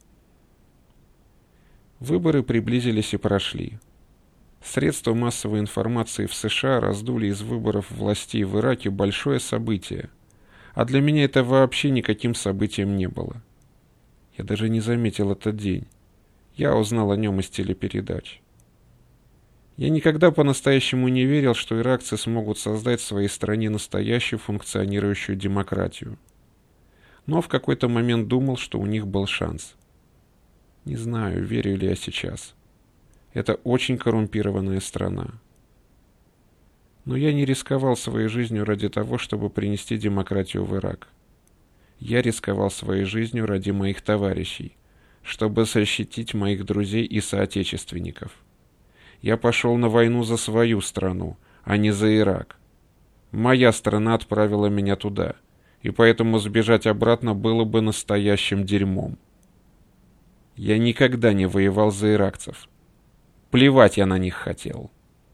[SPEAKER 1] Выборы приблизились и прошли. Средства массовой информации в США раздули из выборов властей в Ираке большое событие, а для меня это вообще никаким событием не было. Я даже не заметил этот день. Я узнал о нем из телепередач. Я никогда по-настоящему не верил, что иракцы смогут создать в своей стране настоящую функционирующую демократию. Но в какой-то момент думал, что у них был шанс. Не знаю, верю ли я сейчас. Это очень коррумпированная страна. Но я не рисковал своей жизнью ради того, чтобы принести демократию в Ирак. Я рисковал своей жизнью ради моих товарищей, чтобы защитить моих друзей и соотечественников. Я пошел на войну за свою страну, а не за Ирак. Моя страна отправила меня туда, и поэтому сбежать обратно было бы настоящим дерьмом. Я никогда не воевал за иракцев. Плевать я на них хотел.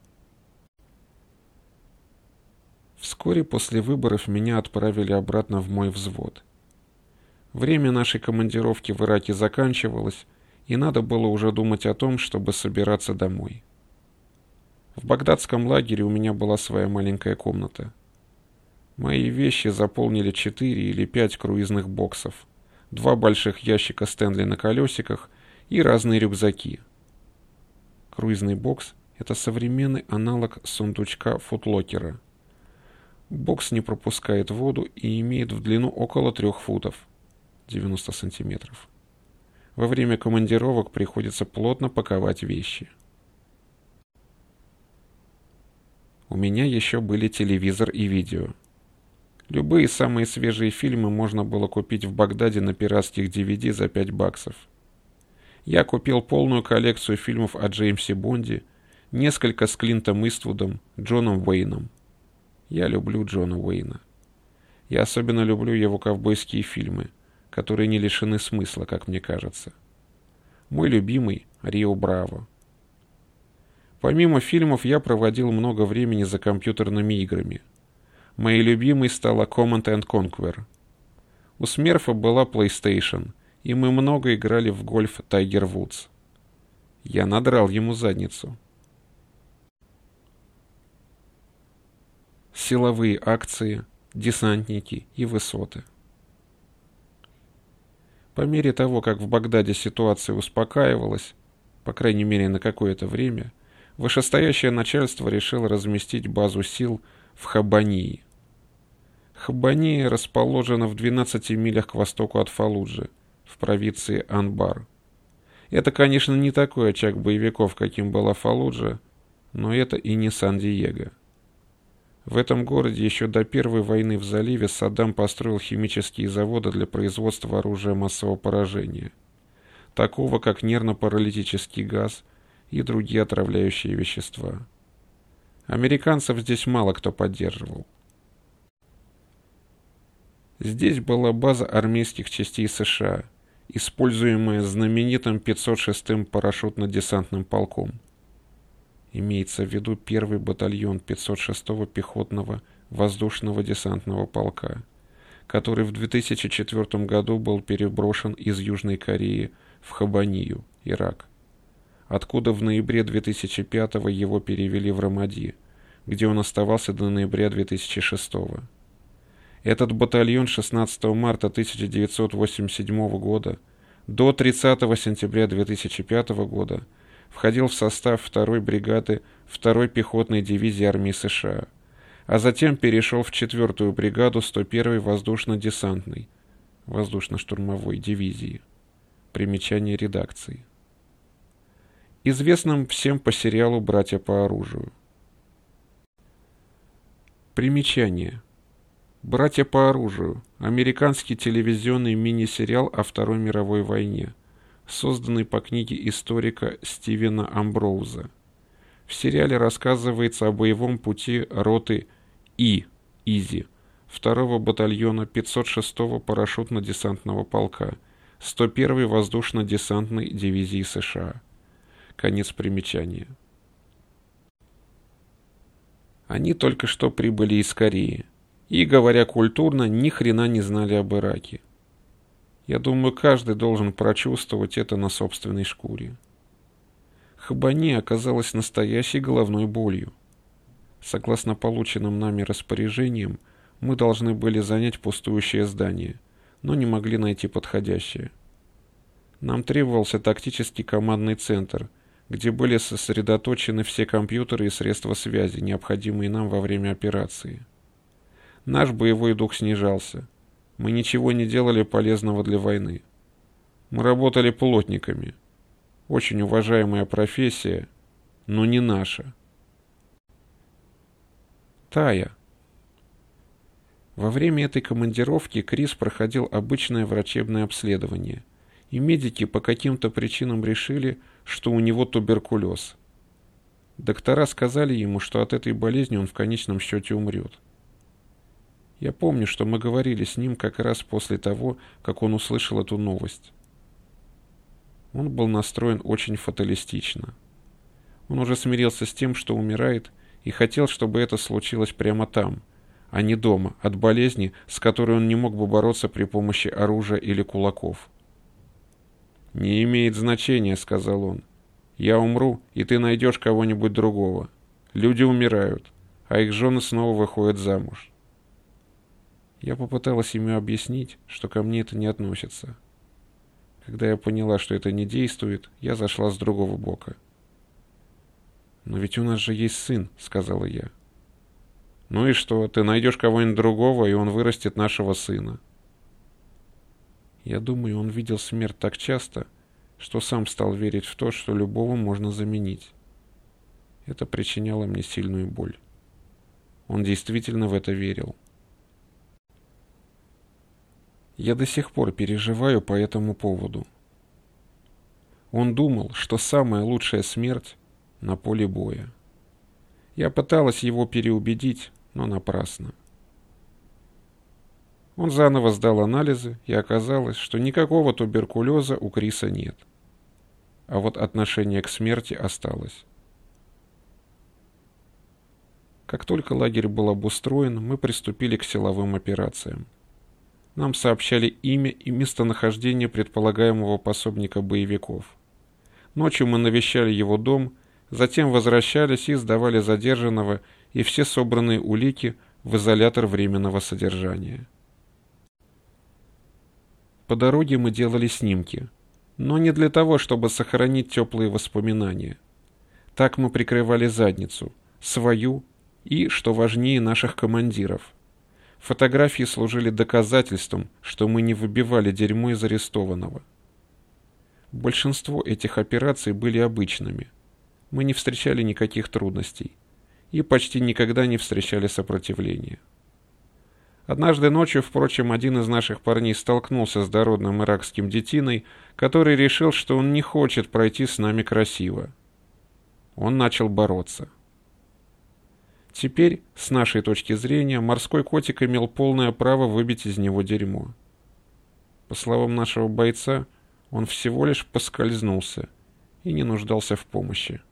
[SPEAKER 1] Вскоре после выборов меня отправили обратно в мой взвод. Время нашей командировки в Ираке заканчивалось, и надо было уже думать о том, чтобы собираться домой. В багдадском лагере у меня была своя маленькая комната. Мои вещи заполнили четыре или пять круизных боксов, два больших ящика Стэнли на колесиках и разные рюкзаки. Круизный бокс — это современный аналог сундучка футлокера. Бокс не пропускает воду и имеет в длину около трех футов, девяносто сантиметров. Во время командировок приходится плотно паковать вещи. У меня еще были телевизор и видео. Любые самые свежие фильмы можно было купить в Багдаде на пиратских ди ви ди за пять баксов. Я купил полную коллекцию фильмов о Джеймсе Бонде, несколько с Клинтом Иствудом, Джоном Уэйном. Я люблю Джона Уэйна. Я особенно люблю его ковбойские фильмы, которые не лишены смысла, как мне кажется. Мой любимый — Рио Браво. Помимо фильмов, я проводил много времени за компьютерными играми. Моей любимой стала Command and Conquer. У Смерфа была PlayStation, и мы много играли в гольф Tiger Woods. Я надрал ему задницу. Силовые акции, десантники и высоты. По мере того, как в Багдаде ситуация успокаивалась, по крайней мере на какое-то время, вышестоящее начальство решило разместить базу сил в Хабании. Хабания расположена в двенадцати милях к востоку от Фаллуджи, в провинции Анбар. Это, конечно, не такой очаг боевиков, каким была Фаллуджа, но это и не Сан-Диего. В этом городе еще до Первой войны в заливе Саддам построил химические заводы для производства оружия массового поражения, такого как нервно-паралитический газ и другие отравляющие вещества. Американцев здесь мало кто поддерживал. Здесь была база армейских частей США, используемая знаменитым пятьсот шестым парашютно-десантным полком. Имеется в виду первый батальон пятьсот шестого пехотного воздушного десантного полка, который в две тысячи четвёртом году был переброшен из Южной Кореи в Хабанию, Ирак, откуда в ноябре две тысячи пятого его перевели в Рамади, где он оставался до ноября две тысячи шестого. Этот батальон шестнадцатого марта тысяча девятьсот восемьдесят седьмого года до тридцатого сентября две тысячи пятого года входил в состав второй бригады второй пехотной дивизии армии США, а затем перешел в четвёртую бригаду сто первой воздушно-десантной воздушно-штурмовой дивизии. Примечание редакции. Известным всем по сериалу «Братья по оружию». Примечание. «Братья по оружию» — американский телевизионный мини-сериал о Второй мировой войне, созданный по книге историка Стивена Амброуза. В сериале рассказывается о боевом пути роты И, Изи, второго батальона пятьсот шестого парашютно-десантного полка, сто первой воздушно-десантной дивизии США. Конец примечания. Они только что прибыли из Кореи и, говоря культурно, ни хрена не знали об Ираке. Я думаю, каждый должен прочувствовать это на собственной шкуре. Хабани оказалась настоящей головной болью. Согласно полученным нами распоряжениям, мы должны были занять пустующее здание, но не могли найти подходящее. Нам требовался тактический командный центр, где были сосредоточены все компьютеры и средства связи, необходимые нам во время операции. Наш боевой дух снижался. Мы ничего не делали полезного для войны. Мы работали плотниками, Очень уважаемая профессия, но не наша. Тая. Во время этой командировки Крис проходил обычное врачебное обследование, и медики по каким-то причинам решили, что у него туберкулез. Доктора сказали ему, что от этой болезни он в конечном счете умрет. Я помню, что мы говорили с ним как раз после того, как он услышал эту новость. Он был настроен очень фаталистично. Он уже смирился с тем, что умирает, и хотел, чтобы это случилось прямо там, а не дома, от болезни, с которой он не мог бы бороться при помощи оружия или кулаков. «Не имеет значения», — сказал он. «Я умру, и ты найдешь кого-нибудь другого. Люди умирают, а их жены снова выходят замуж». Я попыталась ему объяснить, что ко мне это не относится. Когда я поняла, что это не действует, я зашла с другого бока. «Но ведь у нас же есть сын», — сказала я. «Ну и что, ты найдешь кого-нибудь другого, и он вырастет нашего сына». Я думаю, он видел смерть так часто, что сам стал верить в то, что любого можно заменить. Это причиняло мне сильную боль. Он действительно в это верил. Я до сих пор переживаю по этому поводу. Он думал, что самая лучшая смерть на поле боя. Я пыталась его переубедить, но напрасно. Он заново сдал анализы, и оказалось, что никакого туберкулеза у Криса нет. А вот отношение к смерти осталось. Как только лагерь был обустроен, мы приступили к силовым операциям. Нам сообщали имя и местонахождение предполагаемого пособника боевиков. Ночью мы навещали его дом, затем возвращались и сдавали задержанного и все собранные улики в изолятор временного содержания. По дороге мы делали снимки, но не для того, чтобы сохранить теплые воспоминания. Так мы прикрывали задницу, свою и, что важнее, наших командиров. Фотографии служили доказательством, что мы не выбивали дерьмо из арестованного. Большинство этих операций были обычными. Мы не встречали никаких трудностей и почти никогда не встречали сопротивления. Однажды ночью, впрочем, один из наших парней столкнулся с дородным иракским детиной, который решил, что он не хочет пройти с нами красиво. Он начал бороться. Теперь, с нашей точки зрения, морской котик имел полное право выбить из него дерьмо. По словам нашего бойца, он всего лишь поскользнулся и не нуждался в помощи.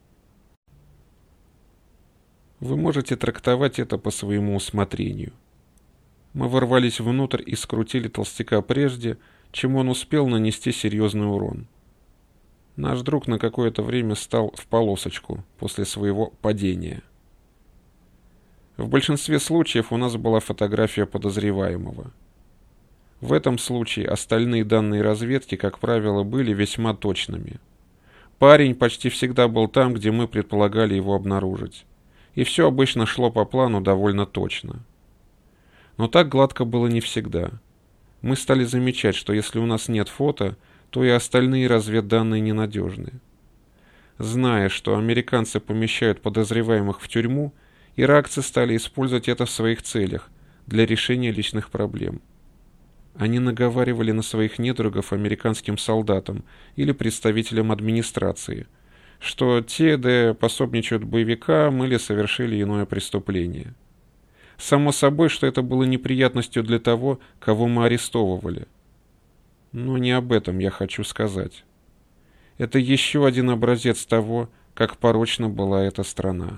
[SPEAKER 1] Вы можете трактовать это по своему усмотрению. Мы ворвались внутрь и скрутили толстяка прежде, чем он успел нанести серьезный урон. Наш друг на какое-то время стал в полосочку после своего падения. В большинстве случаев у нас была фотография подозреваемого. В этом случае остальные данные разведки, как правило, были весьма точными. Парень почти всегда был там, где мы предполагали его обнаружить. И все обычно шло по плану довольно точно. Но так гладко было не всегда. Мы стали замечать, что если у нас нет фото, то и остальные разведданные ненадежны. Зная, что американцы помещают подозреваемых в тюрьму, иракцы стали использовать это в своих целях для решения личных проблем. Они наговаривали на своих недругов американским солдатам или представителям администрации, что те, да пособничают боевикам или совершили иное преступление. Само собой, что это было неприятностью для того, кого мы арестовывали. Но не об этом я хочу сказать. Это еще один образец того, как порочна была эта страна.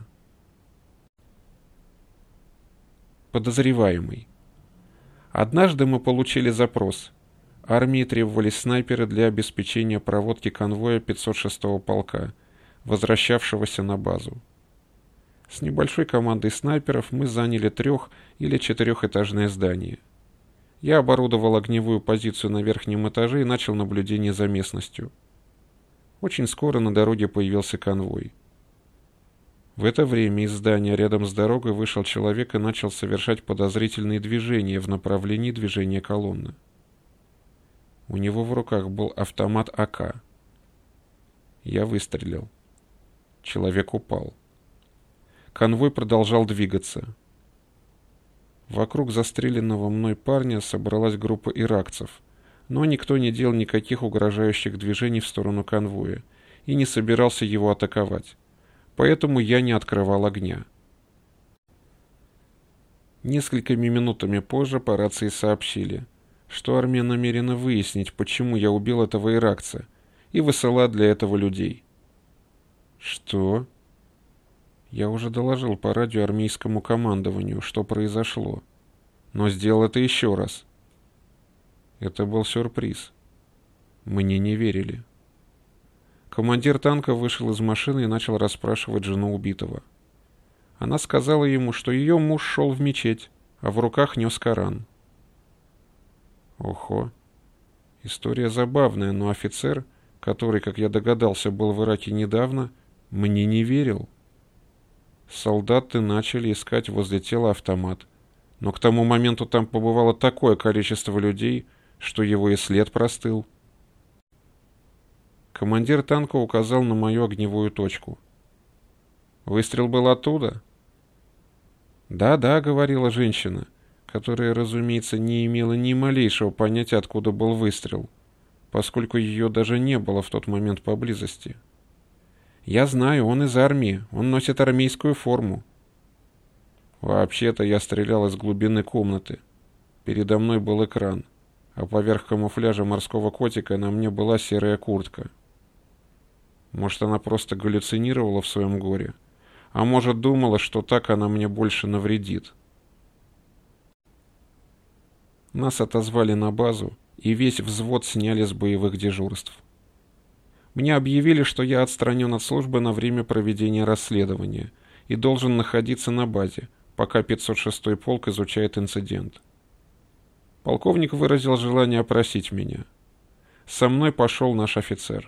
[SPEAKER 1] Подозреваемый. Однажды мы получили запрос. Армии требовались снайперы для обеспечения проводки конвоя пятьсот шестого полка, возвращавшегося на базу. С небольшой командой снайперов мы заняли трех- или четырехэтажное здание. Я оборудовал огневую позицию на верхнем этаже и начал наблюдение за местностью. Очень скоро на дороге появился конвой. В это время из здания рядом с дорогой вышел человек и начал совершать подозрительные движения в направлении движения колонны. У него в руках был автомат А К. Я выстрелил. Человек упал. Конвой продолжал двигаться. Вокруг застреленного мной парня собралась группа иракцев, но никто не делал никаких угрожающих движений в сторону конвоя и не собирался его атаковать, поэтому я не открывал огня. Несколькими минутами позже по рации сообщили, что армия намерена выяснить, почему я убил этого иракца, и высылать для этого людей. Что? Я уже доложил по радио армейскому командованию, что произошло, но сделал это еще раз. Это был сюрприз. Мне не верили. Командир танка вышел из машины и начал расспрашивать жену убитого. Она сказала ему, что ее муж шел в мечеть, а в руках нес Коран. Охо. История забавная, но офицер, который, как я догадался, был в Ираке недавно, мне не верил. Солдаты начали искать возле тела автомат, но к тому моменту там побывало такое количество людей, что его и след простыл. Командир танка указал на мою огневую точку. «Выстрел был оттуда?» «Да-да», — говорила женщина, которая, разумеется, не имела ни малейшего понятия, откуда был выстрел, поскольку ее даже не было в тот момент поблизости. «Я знаю, он из армии, он носит армейскую форму». «Вообще-то я стрелял из глубины комнаты. Передо мной был экран, а поверх камуфляжа морского котика на мне была серая куртка. Может, она просто галлюцинировала в своем горе, а может, думала, что так она мне больше навредит». Нас отозвали на базу, и весь взвод сняли с боевых дежурств. Мне объявили, что я отстранен от службы на время проведения расследования и должен находиться на базе, пока пятьсот шестой полк изучает инцидент. Полковник выразил желание опросить меня. Со мной пошел наш офицер.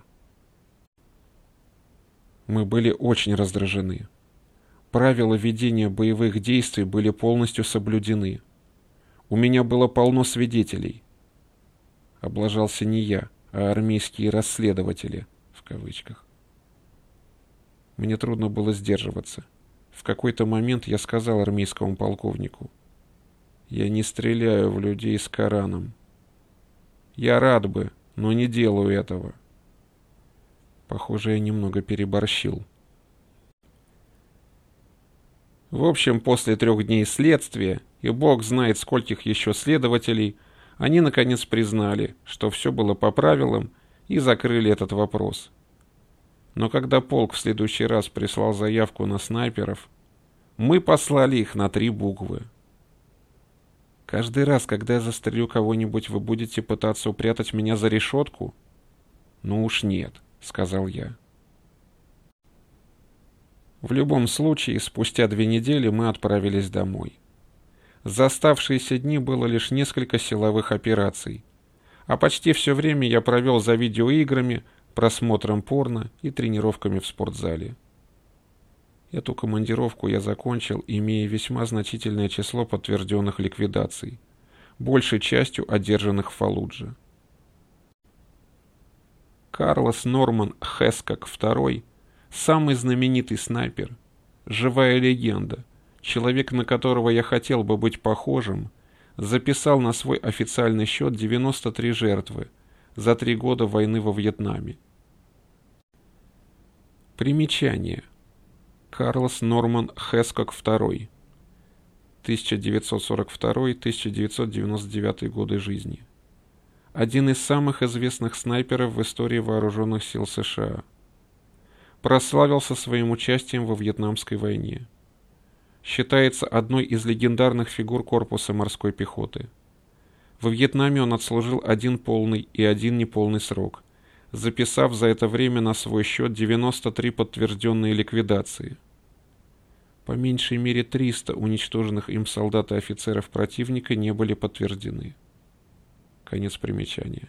[SPEAKER 1] Мы были очень раздражены. Правила ведения боевых действий были полностью соблюдены. У меня было полно свидетелей. Облажался не я, а армейские расследователи, в кавычках. Мне трудно было сдерживаться. В какой-то момент я сказал армейскому полковнику: «Я не стреляю в людей с Кораном. Я рад бы, но не делаю этого». Похоже, я немного переборщил. В общем, после трех дней следствия, и бог знает скольких еще следователей, они наконец признали, что все было по правилам, и закрыли этот вопрос. Но когда полк в следующий раз прислал заявку на снайперов, мы послали их на три буквы. «Каждый раз, когда я застрелю кого-нибудь, вы будете пытаться упрятать меня за решетку?» «Ну уж нет», — сказал я. В любом случае, спустя две недели мы отправились домой. За оставшиеся дни было лишь несколько силовых операций, а почти все время я провел за видеоиграми, просмотром порно и тренировками в спортзале. Эту командировку я закончил, имея весьма значительное число подтвержденных ликвидаций, большей частью одержанных в Фаллудже. Карлос Норман Хескок второй, самый знаменитый снайпер, живая легенда, человек, на которого я хотел бы быть похожим, записал на свой официальный счет девяносто три жертвы за три года войны во Вьетнаме. Примечание. Карлос Норман Хескок второй, тысяча девятьсот сорок второй — тысяча девятьсот девяносто девятый годы жизни. Один из самых известных снайперов в истории вооруженных сил США. Прославился своим участием во Вьетнамской войне. Считается одной из легендарных фигур корпуса морской пехоты. Во Вьетнаме он отслужил один полный и один неполный срок, записав за это время на свой счет девяносто три подтвержденные ликвидации. По меньшей мере триста уничтоженных им солдат и офицеров противника не были подтверждены. Конец примечания.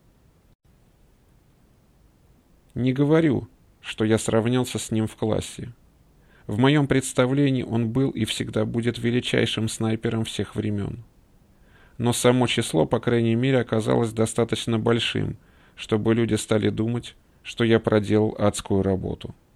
[SPEAKER 1] Не говорю, что я сравнялся с ним в классе. В моем представлении он был и всегда будет величайшим снайпером всех времен. Но само число, по крайней мере, оказалось достаточно большим, чтобы люди стали думать, что я проделал адскую работу.